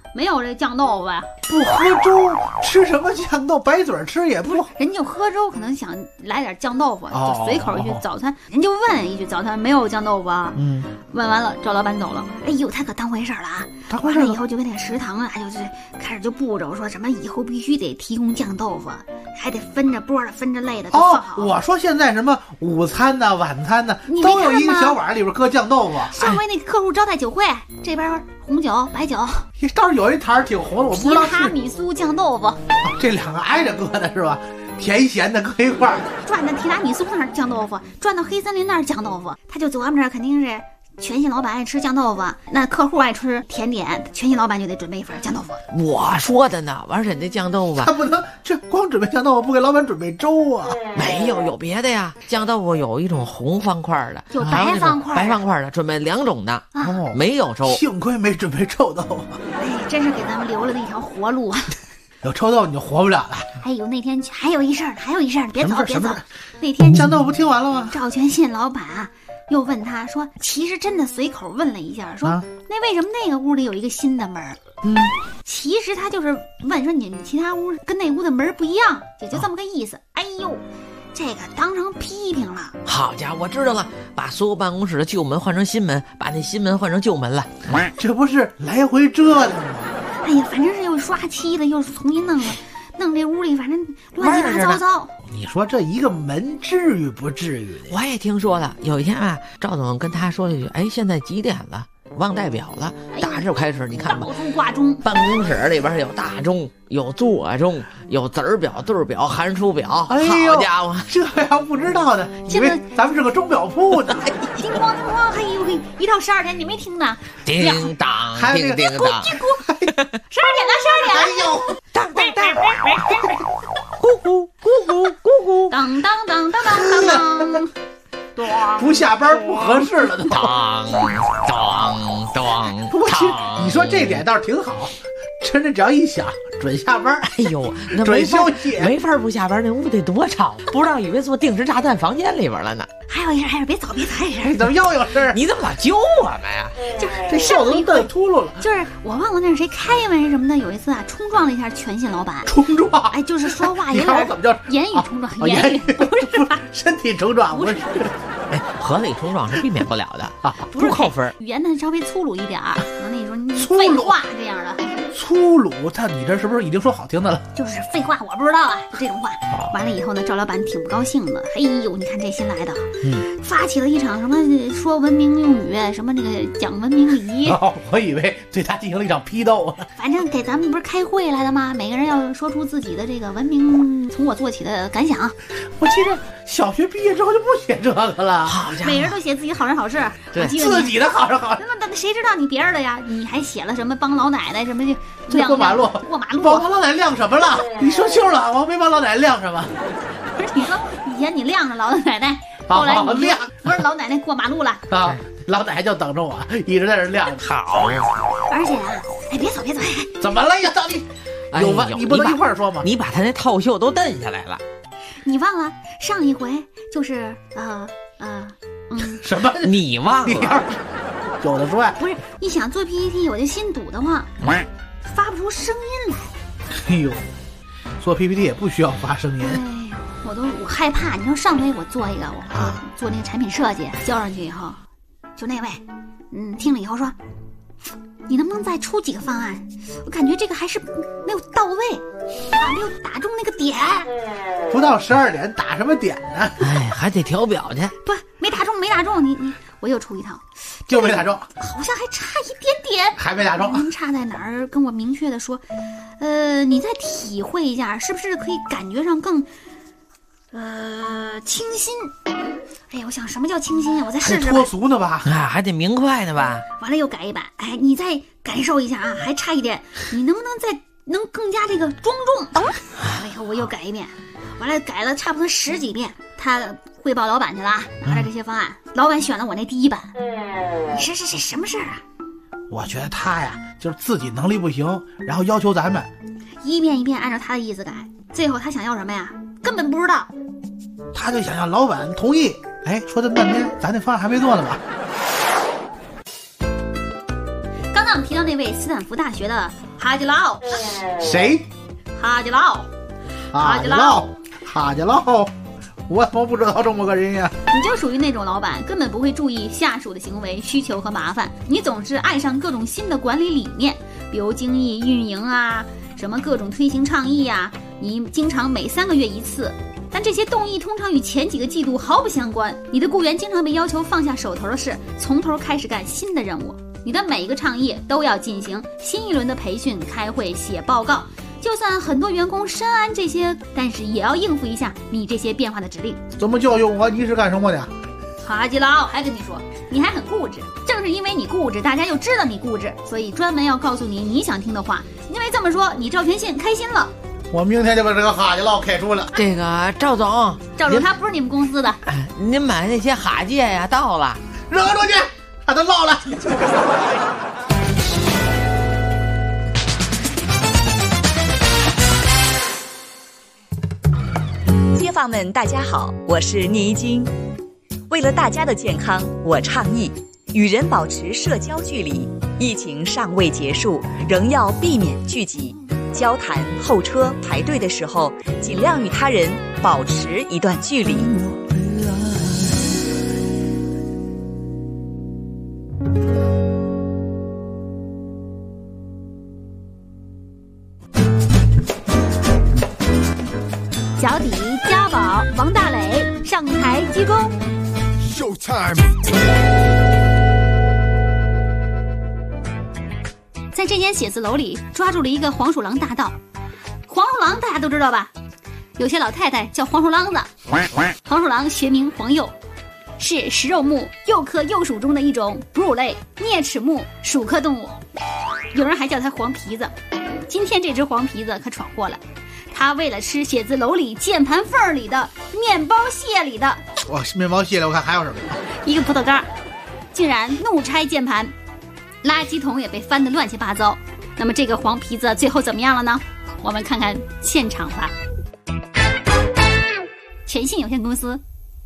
没有这酱豆腐呀？ 不喝粥吃什么酱豆？白嘴吃也不。 人就喝粥，可能想来点酱豆腐，就随口一句早餐，人就问一句早餐没有酱豆腐啊？问完了，赵老板走了。哎呦，他可当回事了啊！ 当回事了以后就跟那个食堂啊，就是开始就步骤说什么以后必须得提供酱豆腐，还得分着波的、分着类的都放好。 我说现在什么午餐呢、晚餐呢，都有一个小碗里边搁酱豆腐。 上回那客户招待酒会，这边红酒、白酒， 倒是有一摊挺红的，我不知道是。 提拉米苏酱豆腐， 这两个挨着搁的是吧？甜咸的搁一块儿。 转到提拉米苏那儿酱豆腐，转到黑森林那儿酱豆腐，他就走咱们这儿肯定是。全信老板爱吃酱豆腐，那客户爱吃甜点，全信老板就得准备一份酱豆腐。 我说的呢，而且那酱豆腐他不能这光准备酱豆腐，不给老板准备粥啊？ 没有，有别的呀。酱豆腐有一种红方块的， 有白方块， 白方块的，准备2种的。没有粥， 幸亏没准备臭豆腐。 哎，真是给咱们留了一条活路。 有臭豆腐你就活不了了。 哎呦，那天还有一事儿，别走，别走。 那天酱豆腐听完了吗？ 赵全信老板又问他说：“其实真的随口问了一下，说、那为什么那个屋里有一个新的门？其实他就是问说你其他屋跟那屋的门不一样，也就这么个意思。哎呦，这个当成批评了。 好家伙，我知道了，把所有办公室的旧门换成新门，把那新门换成旧门了。 这不是来回折腾吗？ 哎呀，反正是又刷漆的，又是重新弄了。”弄这屋里反正乱七八糟。 你说这一个门至于不至于的？ 我也听说了，有一天啊，赵总跟他说了一句：“哎，现在几点了？忘带表了。”打这开始，你看吧， 到处挂钟。 办公室里边有大钟，有座钟，有子儿表、对儿表、函数表。 哎呦， 好家伙， 这要不知道的，以为咱们是个钟表铺呢。 叮咣叮咣，哎呦嘿，一到12点你没听呢？ 叮当，叮叮当 ，12点了，12点。 哎呦， 当当当， 咕咕咕咕咕咕， 当当当当当当当。 不下班不合适了都。 当当当。 不过其实你说这点倒是挺好，真的只要一想准下班。 哎呦，那准休息， 没法不下班，那屋得多吵，不知道以为做定时炸弹房间里边了呢。 还有一事，别走， 怎么又有事？ 你怎么老揪我们呀？ 就是这笑都瞪秃噜了。 就是我忘了那是谁开门什么的，有一次啊，冲撞了一下全信老板。 冲撞？ 哎，就是说话有点怎么叫言语冲撞？言语不是吧？ 身体冲撞不是？ 哎，合理冲撞是避免不了的啊，不扣分。 语言呢稍微粗鲁一点，可能那时候你废话这样的。 粗鲁，你这是不是已经说好听的了？ 就是废话，我不知道啊，就这种话。完了以后呢，赵老板挺不高兴的。哎呦，你看这新来的，发起了一场什么说文明用语，什么这个讲文明礼仪。 我以为对他进行了一场批斗。 反正给咱们不是开会来的吗？每个人要说出自己的这个文明从我做起的感想。 我记得小学毕业之后就不写这个了。 好家伙， 每人都写自己好人好事。 对， 自己的好人好事。 那谁知道你别人的呀？你还写了什么帮老奶奶什么过马路，帮老奶奶亮什么了？你说清楚了，我没帮老奶奶亮什么。 不是你说以前你晾着老奶奶，后来你亮， 不是老奶奶过马路了啊？老奶奶就等着我，一直在这晾着。 好， 而且啊，哎，别走， 怎么了呀？到底有吧？你不能一块说吗？ 你把他那套袖都蹬下来了。 你忘了上一回就是什么？ 你忘了？ 有的说呀， 不是一想做 PPT 我就心堵得慌，发不出声音来。 哎呦，做 PPT 也不需要发声音。 哎呦，我害怕。你说上回我做一个，我做那个产品设计交上去以后，就那位，听了以后说，你能不能再出几个方案？我感觉这个还是没有到位没有打中那个点。 不到12点打什么点呢？ 哎，还得调表去。 不，没打中，你我又出一套， 就没打中， 好像还差一点点， 还没打中。 您差在哪儿？跟我明确的说，你再体会一下，是不是可以感觉上更清新？哎呀，我想什么叫清新啊？我再试试。 脱俗呢吧？ 啊，还得明快呢吧？ 完了又改一版，哎，你再感受一下啊，还差一点，你能不能再能更加这个庄重？完了以后我又改一遍，完了改了差不多10几遍，他汇报老板去了，拿着这些方案，老板选了我那第1版。你说这什么事儿啊？ 我觉得他呀，就是自己能力不行，然后要求咱们一遍一遍按照他的意思改，最后他想要什么呀？根本不知道。 他就想让老板同意。哎，说这么半天，咱那方案还没做呢吧？ 刚刚我们提到那位斯坦福大学的哈吉捞。 谁？ 哈吉捞。 哈吉捞。哈吉捞。我怎么不知道这么个人呀？ 你就属于那种老板，根本不会注意下属的行为、需求和麻烦。你总是爱上各种新的管理理念，比如精益运营啊，什么各种推行倡议啊，你经常每3个月一次。但这些动议通常与前几个季度毫不相关。你的雇员经常被要求放下手头的事，从头开始干新的任务。你的每一个倡议都要进行新一轮的培训、开会、写报告。就算很多员工深谙这些，但是也要应付一下你这些变化的指令。 怎么教育我？你是干什么的？ 哈吉捞还跟你说，你还很固执。正是因为你固执，大家就知道你固执，所以专门要告诉你你想听的话。因为这么说，你赵全信开心了。 我明天就把这个哈吉捞开除了。 这个赵总， 他不是你们公司的。 您买那些哈戒呀到了， 扔出去，他都落了。 街坊们，大家好，我是倪晶。为了大家的健康，我倡议与人保持社交距离。疫情尚未结束，仍要避免聚集。交谈、候车、排队的时候，尽量与他人保持一段距离。 脚底家宝王大磊上台鞠躬。Showtime。在这间写字楼里抓住了一个黄鼠狼大盗。黄鼠狼大家都知道吧？有些老太太叫黄鼠狼子。黄鼠狼学名黄鼬，是食肉目鼬科鼬属中的一种哺乳类啮齿目属科动物。有人还叫它黄皮子。今天这只黄皮子可闯祸了。他为了吃写字楼里键盘缝里的面包屑里的面包屑里，我看还有什么一个葡萄干，竟然怒拆键盘，垃圾桶也被翻得乱七八糟。那么这个黄皮子最后怎么样了呢？我们看看现场吧。全信有限公司。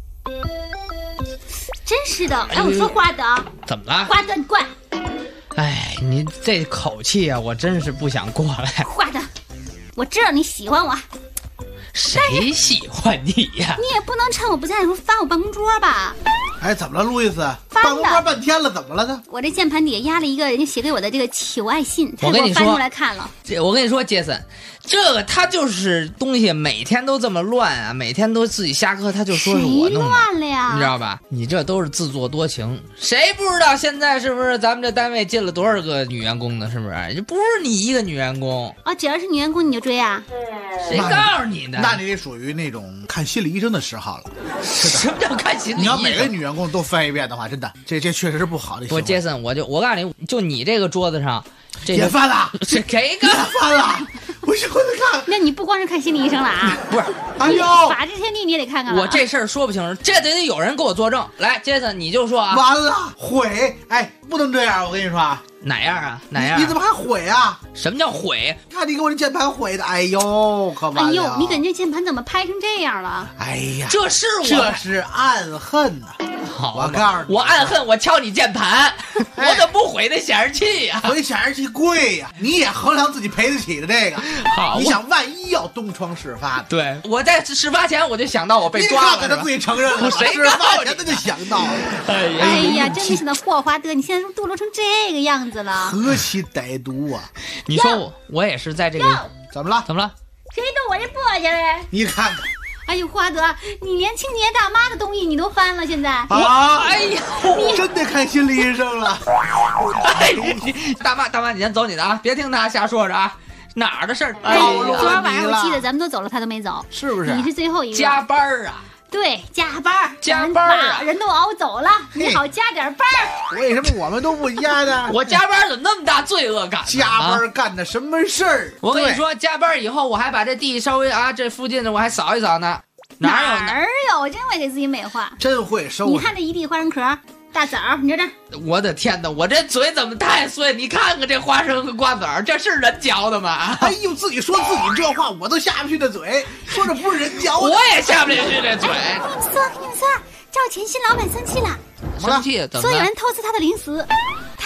真是的，哎，我说花德， 怎么了？ 花德，你过来。 哎，你这口气啊，我真是不想过来。 花德，我知道你喜欢我。 谁喜欢你呀？ 你也不能趁我不在的时候翻我办公桌吧？ 哎，怎么了，路易斯？办公桌半天了，怎么了呢？ 我这键盘底下压了一个人家写给我的这个求爱信，他给我翻出来看了。 我跟你说，杰森，这个他就是东西每天都这么乱啊，每天都自己瞎磕，他就说是我弄的。谁乱了呀？ 你知道吧？你这都是自作多情。谁不知道现在是不是咱们这单位进了多少个女员工呢？是不是？这不是你一个女员工啊？只要是女员工你就追啊？ 谁告诉你的？ 那你得属于那种看心理医生的嗜好了。 什么叫看心理医生？ 你要每个女员工都翻一遍的话，真的，这确实是不好的。 不，杰森，我告诉你，就你这个桌子上， 也翻了， 谁干翻了？我是会看。 那你不光是看心理医生了啊？ 不是， 哎呦， 法治天地你也得看看。 我这事儿说不清楚，这得有人给我作证。来，杰森，你就说啊。 完了，毁！哎，不能这样，我跟你说。 哪样啊？哪样？ 你怎么还毁啊？ 什么叫毁？ 看你给我这键盘毁的，哎呦，可完了！ 哎呦，你感觉键盘怎么拍成这样了？ 哎呀， 这是暗恨呐！ 好， 我告诉你， 我暗恨我敲你键盘，我怎么不毁那显示器呀？ 毁显示器贵呀，你也衡量自己赔得起的这个。 好， 你想万一要东窗事发呢？ 对，我在事发前我就想到我被抓了， 你看他自己承认了， 谁事发前他就想到了。 哎呀，真没想到霍华德，你现在堕落成这个样子了， 何其歹毒啊！ 你说我也是在这个怎么了？ 怎么了？ 谁动我这簸箕了？ 你看看。 哎呦，花德，你连青年大妈的东西你都翻了，现在哎呀，你真得看心理医生了。 哎，大妈，你先走你的啊，别听他瞎说着啊，哪儿的事儿？ 哎，昨晚晚上我记得咱们都走了，他都没走， 是不是？ 你是最后一个。 加班啊？ 对，加班啊， 人都熬走了，你好加点班。 为什么我们都不加呢？ 我加班怎么那么大罪恶感？ 加班干的什么事儿？ 我跟你说，加班以后我还把这地稍微这附近的我还扫一扫呢。 哪有？真会给自己美化， 真会收拾。 你看这一地花生壳、大枣，你瞅这。 我的天哪，我这嘴怎么太碎？你看看这花生和瓜子儿，这是人嚼的吗？ 哎呦，自己说自己这话我都下不去的嘴，说这不是人嚼的， 我也下不去这嘴。 你们说，赵全新老板生气了。 生气？怎么了？ 说有人偷吃他的零食，他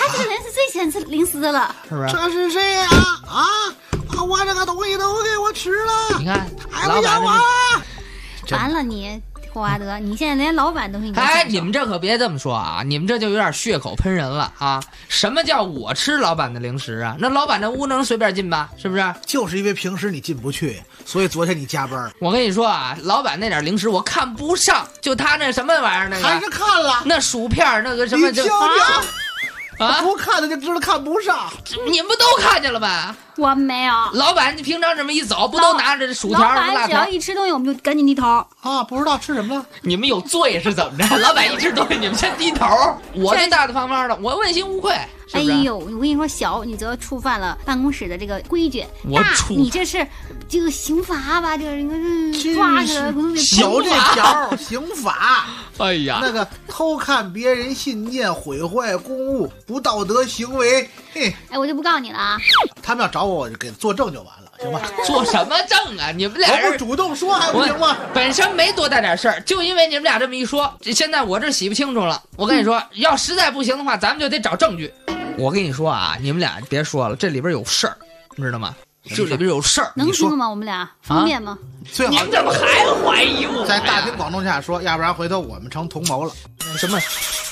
这个人是最喜欢吃零食的了， 是不是？ 这是谁呀？我这个东西都给我吃了， 你看， 太不像我了。 完了你。霍华德，你现在连老板东西你都哎，你们这可别这么说啊！你们这就有点血口喷人了啊！什么叫我吃老板的零食啊？那老板的屋能随便进吧？是不是？ 就是因为平时你进不去，所以昨天你加班。 我跟你说啊，老板那点零食我看不上，就他那什么玩意儿那个， 还是看了那薯片那个什么就啊，不看的就知道看不上。 你们不都看见了吧？ 我没有。 老板，你平常这么一走，不都拿着薯条、 老板只要一吃东西，我们就赶紧低头啊！不知道吃什么了？ 你们有罪是怎么着？老板一吃东西，你们先低头。我这大大方方的，我问心无愧。 哎呦，我跟你说，小你则触犯了办公室的这个规矩。你这是这个刑罚吧？这个抓起来可能得小这条刑罚。 哎呀， 那个偷看别人信件、毁坏公物、不道德行为，嘿， 哎，我就不告诉你了啊！ 他们要找我，给作证就完了，行吧？ 做什么证啊？你们俩人我不主动说还不行吗？ 本身没多大点事儿，就因为你们俩这么一说，现在我这洗不清楚了。我跟你说，要实在不行的话，咱们就得找证据。我跟你说啊，你们俩别说了，这里边有事儿，你知道吗？这里边有事儿， 能听吗？我们俩方便吗？ 最好你们怎么还怀疑我？ 在大庭广众下说，要不然回头我们成同谋了。 什么？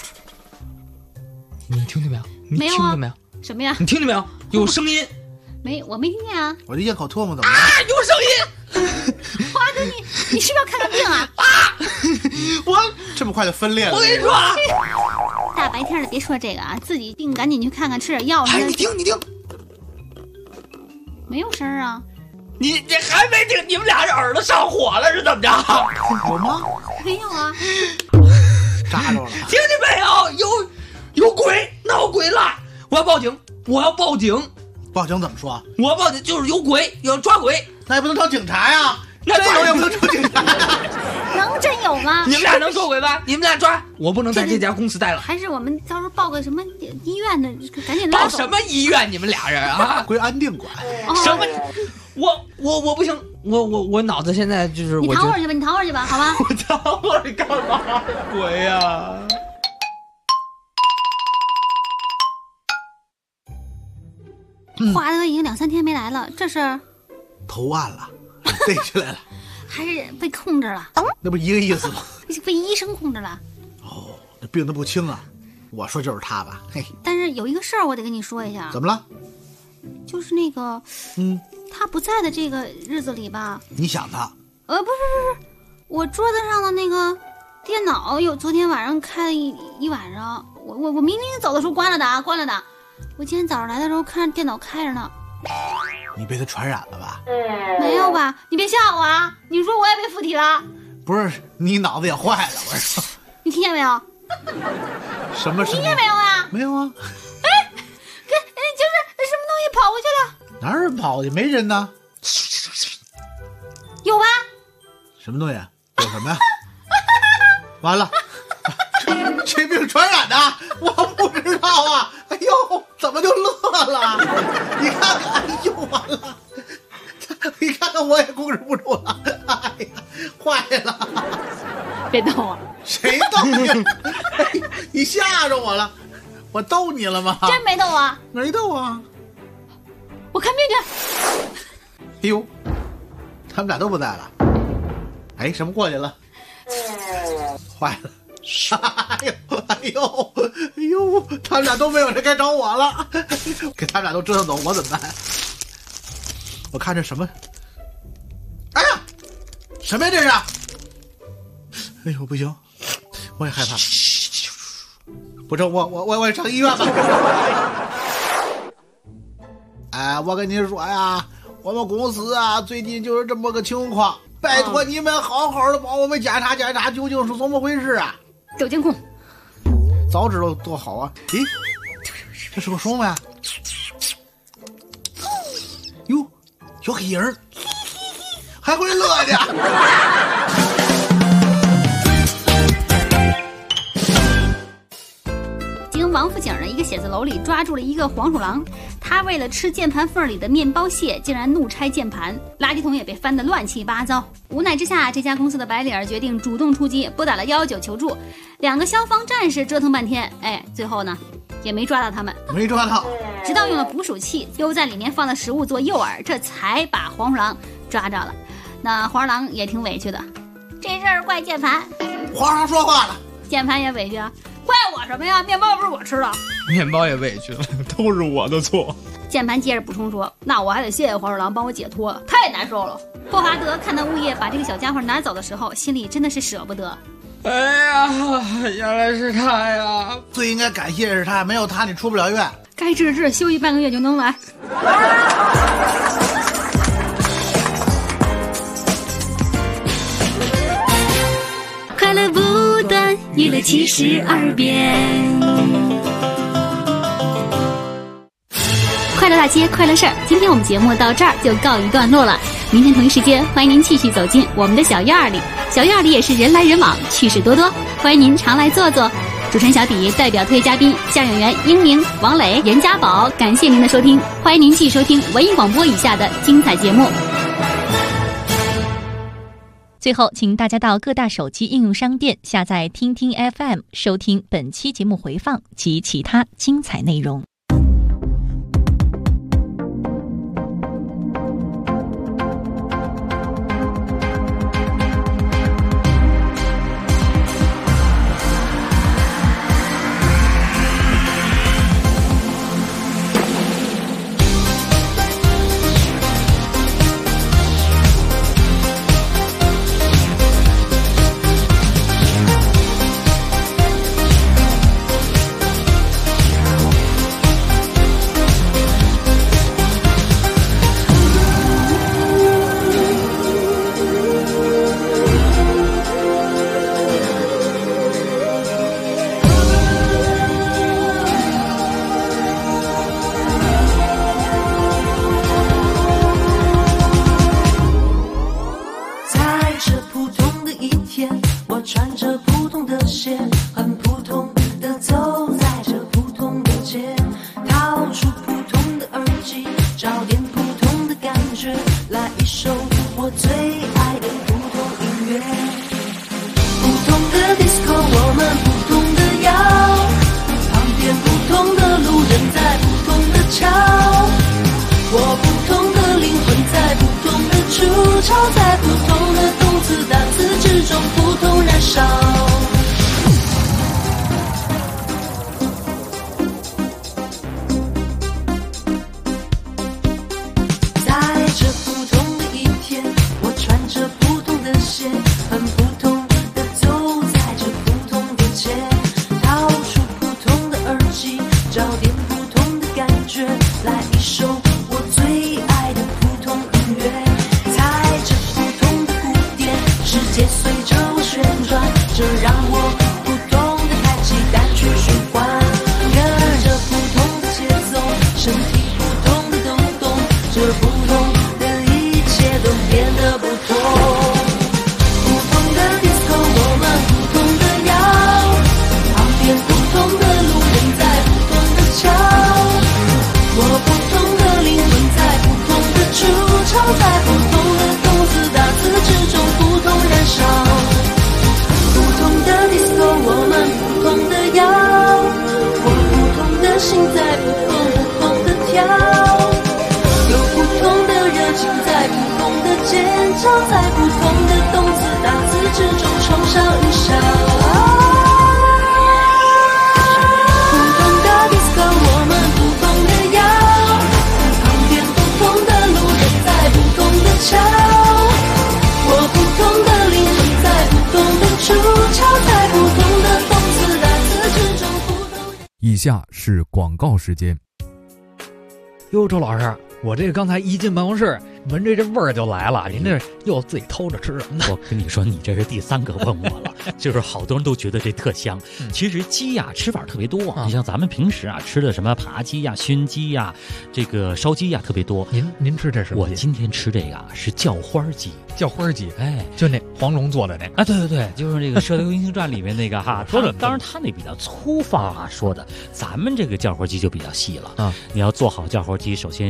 你听见没有？你听见没有？ 什么呀？ 你听见没有？有声音。 没，我没听见啊！ 我这咽口唾沫怎么了？ 啊，有声音！华哥，你是不是要看看病啊？ 我这么快就分裂了！ 我跟你说啊， 大白天的别说这个啊，自己病赶紧去看看，吃点药。 哎，你听， 没有声啊！ 你还没听？你们俩耳朵上火了是怎么着？ 有吗？ 没有啊！ 扎着了！ 听见没有？有鬼，闹鬼了！我要报警！ 报警怎么说？ 我报警就是有鬼，要抓鬼， 那也不能找警察呀。 那真有也不能找警察。 能真有吗？ 你们俩能捉鬼吧？你们俩抓，我不能在这家公司待了。 还是我们到时候报个什么医院的，赶紧拉走。报什么医院？你们俩人啊？ 归安定管。 什么？我不行，我脑子现在就是。 你躺会儿去吧，你躺会儿去吧，好吧？ 我躺会儿干嘛？鬼呀！ 华德已经2-3天没来了，这是投案了，逮起来了， 还是被控制了？ 那不一个意思吗？ 被医生控制了。 哦，这病得不轻啊！我说就是他吧，嘿。 但是有一个事儿我得跟你说一下。 怎么了？ 就是那个，他不在的这个日子里吧。 你想他？ 不是，我桌子上的那个电脑昨天晚上开了一晚上，我明明走的时候关了的。我今天早上来的时候看电脑开着呢。 你被他传染了吧？ 没有吧？你别吓我啊！你说我也被附体了？ 不是，你脑子也坏了。我说， 你听见没有？ 什么？ 听见没有啊？ 没有啊。 就是什么东西跑过去了？ 哪有人跑去？没人呢。 有吧？ 什么东西？有什么呀？完了，这病传染的，我不知道啊！哎呦，怎么就乐了？你看看，哎呦，完了！你看看，我也控制不住了，哎呀，坏了！ 别逗我！ 谁逗你？哎，你吓着我了！我逗你了吗？ 真没逗啊！ 没逗啊！ 我看病去。 哎呦，他们俩都不在了。哎，什么过去了？坏了！哎呦！他们俩都没有人该找我了，给他们俩都折腾走，我怎么办？我看这什么？哎呀，什么呀这是？哎呦，不行，我也害怕。不成，我上医院吧。哎，我跟你说呀，我们公司啊，最近就是这么个情况，拜托你们好好的帮我们检查检查，究竟是怎么回事啊？ 调监控。 早知道多好啊！咦，这是个什么呀？哟，有黑影儿，还会乐呢。 经王府井的一个写字楼里抓住了一个黄鼠狼，他为了吃键盘缝里的面包屑，竟然怒拆键盘，垃圾桶也被翻得乱七八糟。无奈之下，这家公司的白领儿决定主动出击，拨打了119求助。2个消防战士折腾半天，最后呢， 也没抓到他们， 没抓到。 直到用了捕鼠器，又在里面放了食物做诱饵，这才把黄鼠狼抓着了。那黄鼠狼也挺委屈的，这事儿怪键盘。 皇上说话了， 键盘也委屈啊，怪我什么呀？面包不是我吃的， 面包也委屈了，都是我的错。 键盘接着补充说，那我还得谢谢黄鼠狼帮我解脱了，太难受了。霍华德看到物业把这个小家伙拿走的时候，心里真的是舍不得。 哎呀，原来是他呀！ 最应该感谢的是他，没有他你出不了院。 该治，休息半个月就能来。 快乐不断，娱乐72变。快乐大街，快乐事儿。今天我们节目到这儿就告一段落了。明天同一时间，欢迎您继续走进我们的小院儿里。小院儿里也是人来人往，趣事多多，欢迎您常来坐坐。主持人小迪代表特约嘉宾相声演员英明、王磊、严家宝，感谢您的收听，欢迎您继续收听文艺广播以下的精彩节目。 最后，请大家到各大手机应用商店下载听听 FM， 收听本期节目回放及其他精彩内容。 在不同的动词单词之中不同燃烧。在这不同的一天，我穿着不同的鞋，很不同的走在这不同的街，掏出不同的耳机，找点不同的感觉，来一首我最爱的普通音乐。世界随着我旋转，这让我不同的开启单曲循环，跟着不同的节奏，身体不同的动动，这不同的一切都变得不同。不同的 disco， 我们不同的摇，旁边不同的路人在不同的桥，我不同的灵魂在不同的出潮，在不同的动词大词之中不同燃烧，不同的 disco， 我们不同的摇，我不同的心在不同的跳，有不同的热情在不同的尖叫，在不同的动词大词之中冲上云霄。不同的 disco， 我们不同的摇，旁边不同的路人在不同的桥，我不同的灵魂在不同的出潮，在不同的动词单词之中不同。 以下是广告时间。 哟，周老师，我这个刚才一进办公室，闻这味儿就来了。您这又自己偷着吃什么呢？ 我跟你说，你这是第3个问我了，就是好多人都觉得这特香。其实鸡呀吃法特别多，你像咱们平时啊吃的什么扒鸡呀、熏鸡呀、这个烧鸡呀特别多。 您吃这是？ 我今天吃这个啊是叫花鸡。 叫花鸡，哎，就那黄蓉做的那啊，对对对，就是那个《射雕英雄传》里面那个哈。当然他那比较粗放啊说的，咱们这个叫花鸡就比较细了啊。你要做好叫花鸡，首先是选择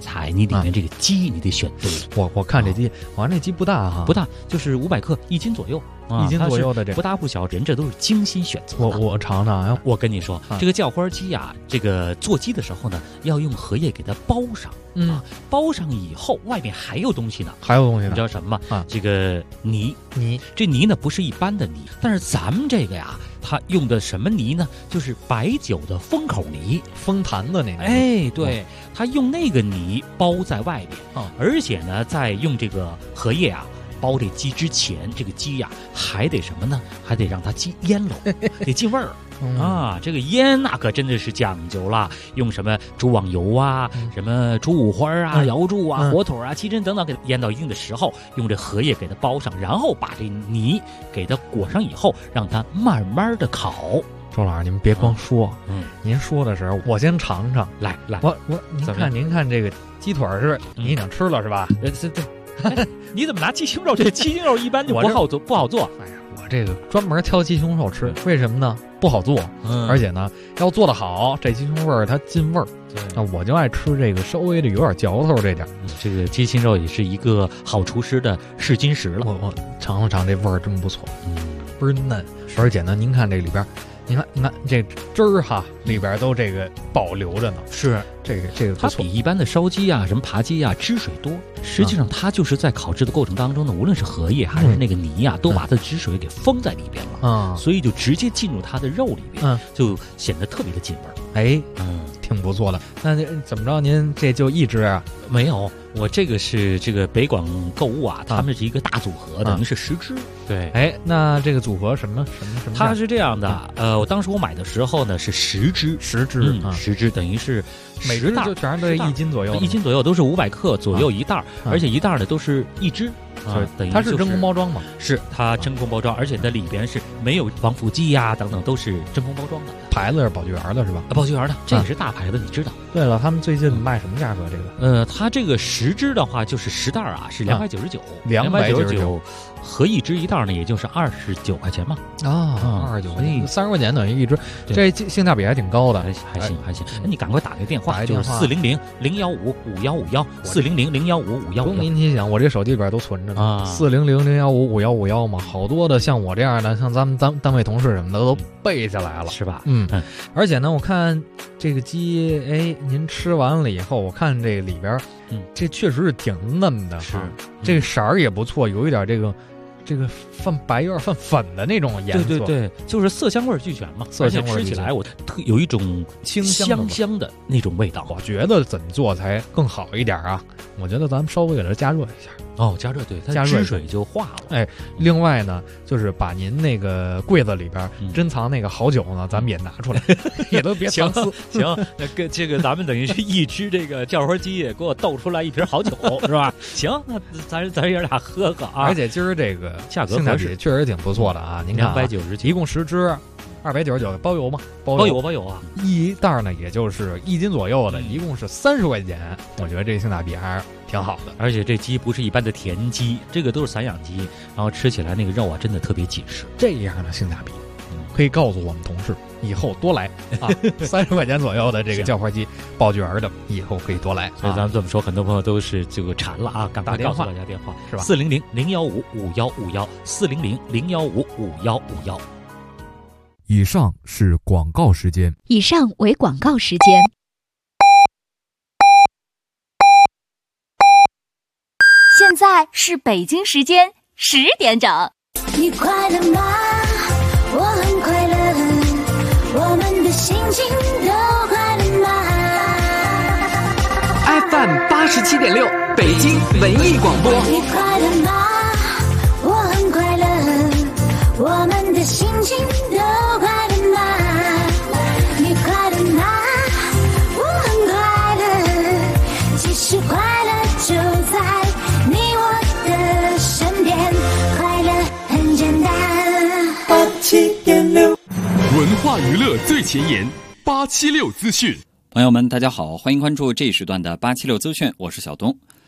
材，你里面这个鸡你得选对。 我看这鸡，我看这鸡不大哈， 不大，就是500克，1斤左右。 1斤左右的这不大不小，人这都是精心选择的。 我尝尝， 我跟你说，这个叫花鸡啊，这个做鸡的时候呢，要用荷叶给它包上。包上以后，外面还有东西呢。 还有东西呢？ 你知道什么吗？这个泥，这泥呢不是一般的泥，但是咱们这个呀，它用的什么泥呢？就是白酒的封口泥， 封坛子那个。 哎，对，它用那个泥包在外边，而且呢，再用这个荷叶啊。包这鸡之前，这个鸡呀还得什么呢？还得让它腌喽，得进味儿啊！这个腌那可真的是讲究了，用什么猪网油啊、什么猪五花啊、瑶柱啊、火腿啊、鸡胗等等，给它腌到一定的时候，用这荷叶给它包上，然后把这泥给它裹上以后，让它慢慢的烤。 周老师，您别光说，您说的时候我先尝尝。 来， 您看这个鸡腿是你已经吃了是吧？ 你怎么拿鸡胸肉？这鸡胸肉一般就不好做。 哎呀，我这个专门挑鸡胸肉吃，为什么呢？不好做，而且呢，要做得好，这鸡胸味儿它进味儿。那我就爱吃这个稍微的有点嚼头这点。 这个鸡胸肉也是一个好厨师的试金石了。 我尝了尝，这味儿真不错，倍儿嫩。而且呢，您看这里边。你看这汁儿哈，里边都这个保留着呢。 是这个不错， 它比一般的烧鸡啊、什么扒鸡啊汁水多。实际上，它就是在烤制的过程当中呢，无论是荷叶还是那个泥啊，都把它的汁水给封在里边了。所以就直接进入它的肉里边，就显得特别的进味儿。挺不错的。那怎么着？您这就一只啊？ 没有，我这个是这个北广购物啊，他们是一个大组合，等于是10只。 对，那这个组合什么？ 它是这样的，我当时我买的时候呢是10只，10只等于是每只就全是1斤左右 ，1斤左右都是500克左右一袋，而且一袋呢都是1只。等于它是真空包装吗？ 是它真空包装，而且它里边是没有防腐剂呀等等，都是真空包装的。 牌子是宝聚园的是吧？ 宝聚园的，这也是大牌子，你知道。 对了，他们最近卖什么价格？这个它这个10只的话，就是10袋啊，是 299， 合一只一袋呢，也就是29块钱嘛。 29块钱，30块钱等于一只，这性价比还挺高的， 还行。那你赶快打个电话，就是400-015-5151，400-015-5151。 不用您提醒，我这手机里边都存着呢。400-015-5151嘛，好多的像我这样的，像咱们单位同事什么的都背下来了， 是吧？ 而且呢，我看这个鸡，您吃完了以后，我看这个里边，这确实是挺嫩的， 是这个色儿也不错，有一点这个泛白有点泛粉的那种颜色， 对，就是色香味俱全嘛。 色香味吃起来我有一种香的那种味道。 我觉得怎么做才更好一点啊？我觉得咱们稍微给它加热一下。 加热，对，它加热汁水就化了。 另外呢，就是把您那个柜子里边珍藏那个好酒呢，咱们也拿出来，也都别藏私。 行，那这个咱们等于是一只这个叫花鸡，也给我斗出来一瓶好酒，是吧？行，那咱爷俩喝啊！ 而且今儿这个价格合适， 确实挺不错的啊！您看 299， 一共10只。299包邮吗？ 包邮啊！ 一袋呢，也就是1斤左右的，一共是30块钱。我觉得这性价比还是挺好的。 而且这鸡不是一般的田鸡，这个都是散养鸡，然后吃起来那个肉啊，真的特别紧实。 这样的性价比，可以告诉我们同事以后多来啊！30块钱左右的这个叫花鸡，宝聚园的，以后可以多来。 所以咱们这么说，很多朋友都是这个馋了啊！赶快告诉大家电话是吧 ？400-015-5151，400-015-5151。 以上是广告时间。 以上为广告时间。现在是北京时间10点整。 你快乐吗？我很快乐，我们的心情都快乐吗 ？FM 87.6，北京文艺广播。 你快乐吗？我很快乐，我们的心情都快乐吗？你快乐吗？我很快乐，其实快乐就在你我的身边，快乐很简单。87.6， 文化娱乐最前沿，876资讯。 朋友们，大家好，欢迎关注这一时段的876资讯，我是小东。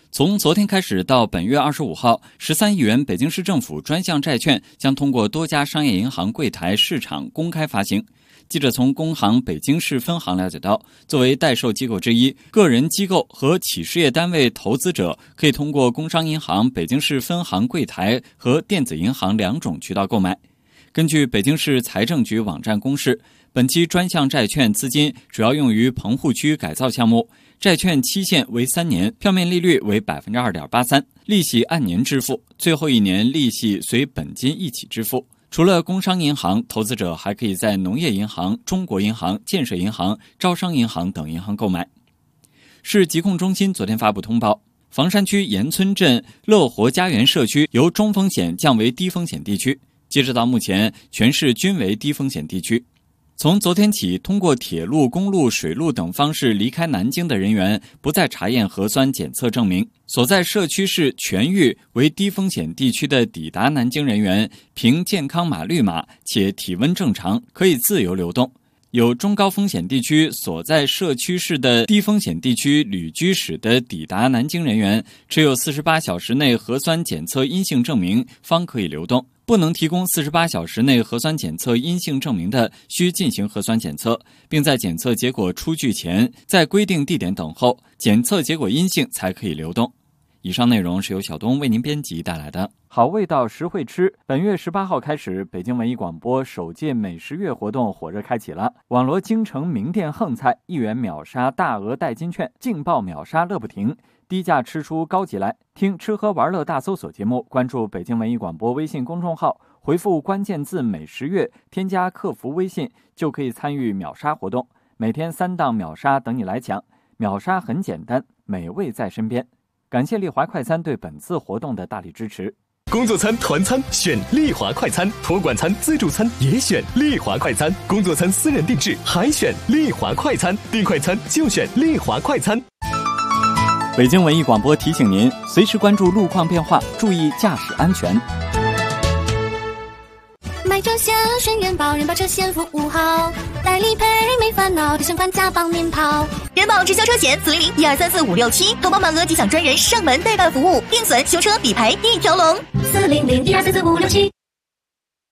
从昨天开始到本月25号，13亿元北京市政府专项债券将通过多家商业银行柜台市场公开发行。记者从工行北京市分行了解到，作为代售机构之一，个人机构和企事业单位投资者可以通过工商银行北京市分行柜台和电子银行2种渠道购买。根据北京市财政局网站公示，本期专项债券资金主要用于棚户区改造项目，债券期限为3年，票面利率为 2.83%， 利息按年支付，最后1年利息随本金一起支付。除了工商银行，投资者还可以在农业银行、中国银行、建设银行、招商银行等银行购买。市疾控中心昨天发布通报，房山区岩村镇乐活家园社区由中风险降为低风险地区，截止到目前，全市均为低风险地区。从昨天起，通过铁路、公路、水路等方式离开南京的人员，不再查验核酸检测证明。所在社区市全域为低风险地区的抵达南京人员，凭健康码绿码且体温正常，可以自由流动。有中高风险地区所在社区市的低风险地区旅居史的抵达南京人员，持有48小时内核酸检测阴性证明方可以流动。不能提供48小时内核酸检测阴性证明的，需进行核酸检测，并在检测结果出具前，在规定地点等候，检测结果阴性才可以流动。以上内容是由小东为您编辑带来的。好味道实惠吃，本月18号开始，北京文艺广播首届美食月活动火热开启了。网罗京城名店横菜，1元秒杀大额代金券，劲爆秒杀乐不停，低价吃出高级来。听吃喝玩乐大搜索节目，关注北京文艺广播微信公众号，回复关键字美食月，添加客服微信，就可以参与秒杀活动。每天3档秒杀等你来抢，秒杀很简单，美味在身边。感谢丽华快餐对本次活动的大力支持。 工作餐、团餐选丽华快餐，托管餐、自助餐也选丽华快餐，工作餐私人定制还选丽华快餐，订快餐就选丽华快餐。 北京文艺广播提醒您，随时关注路况变化，注意驾驶安全。 买车险选人保，人保车险服务好，来理赔没烦恼，提升款加帮您跑。人保直销车险400-1234567，投保满额即享专人上门代办服务，定损、修车、理赔一条龙。400-1234567。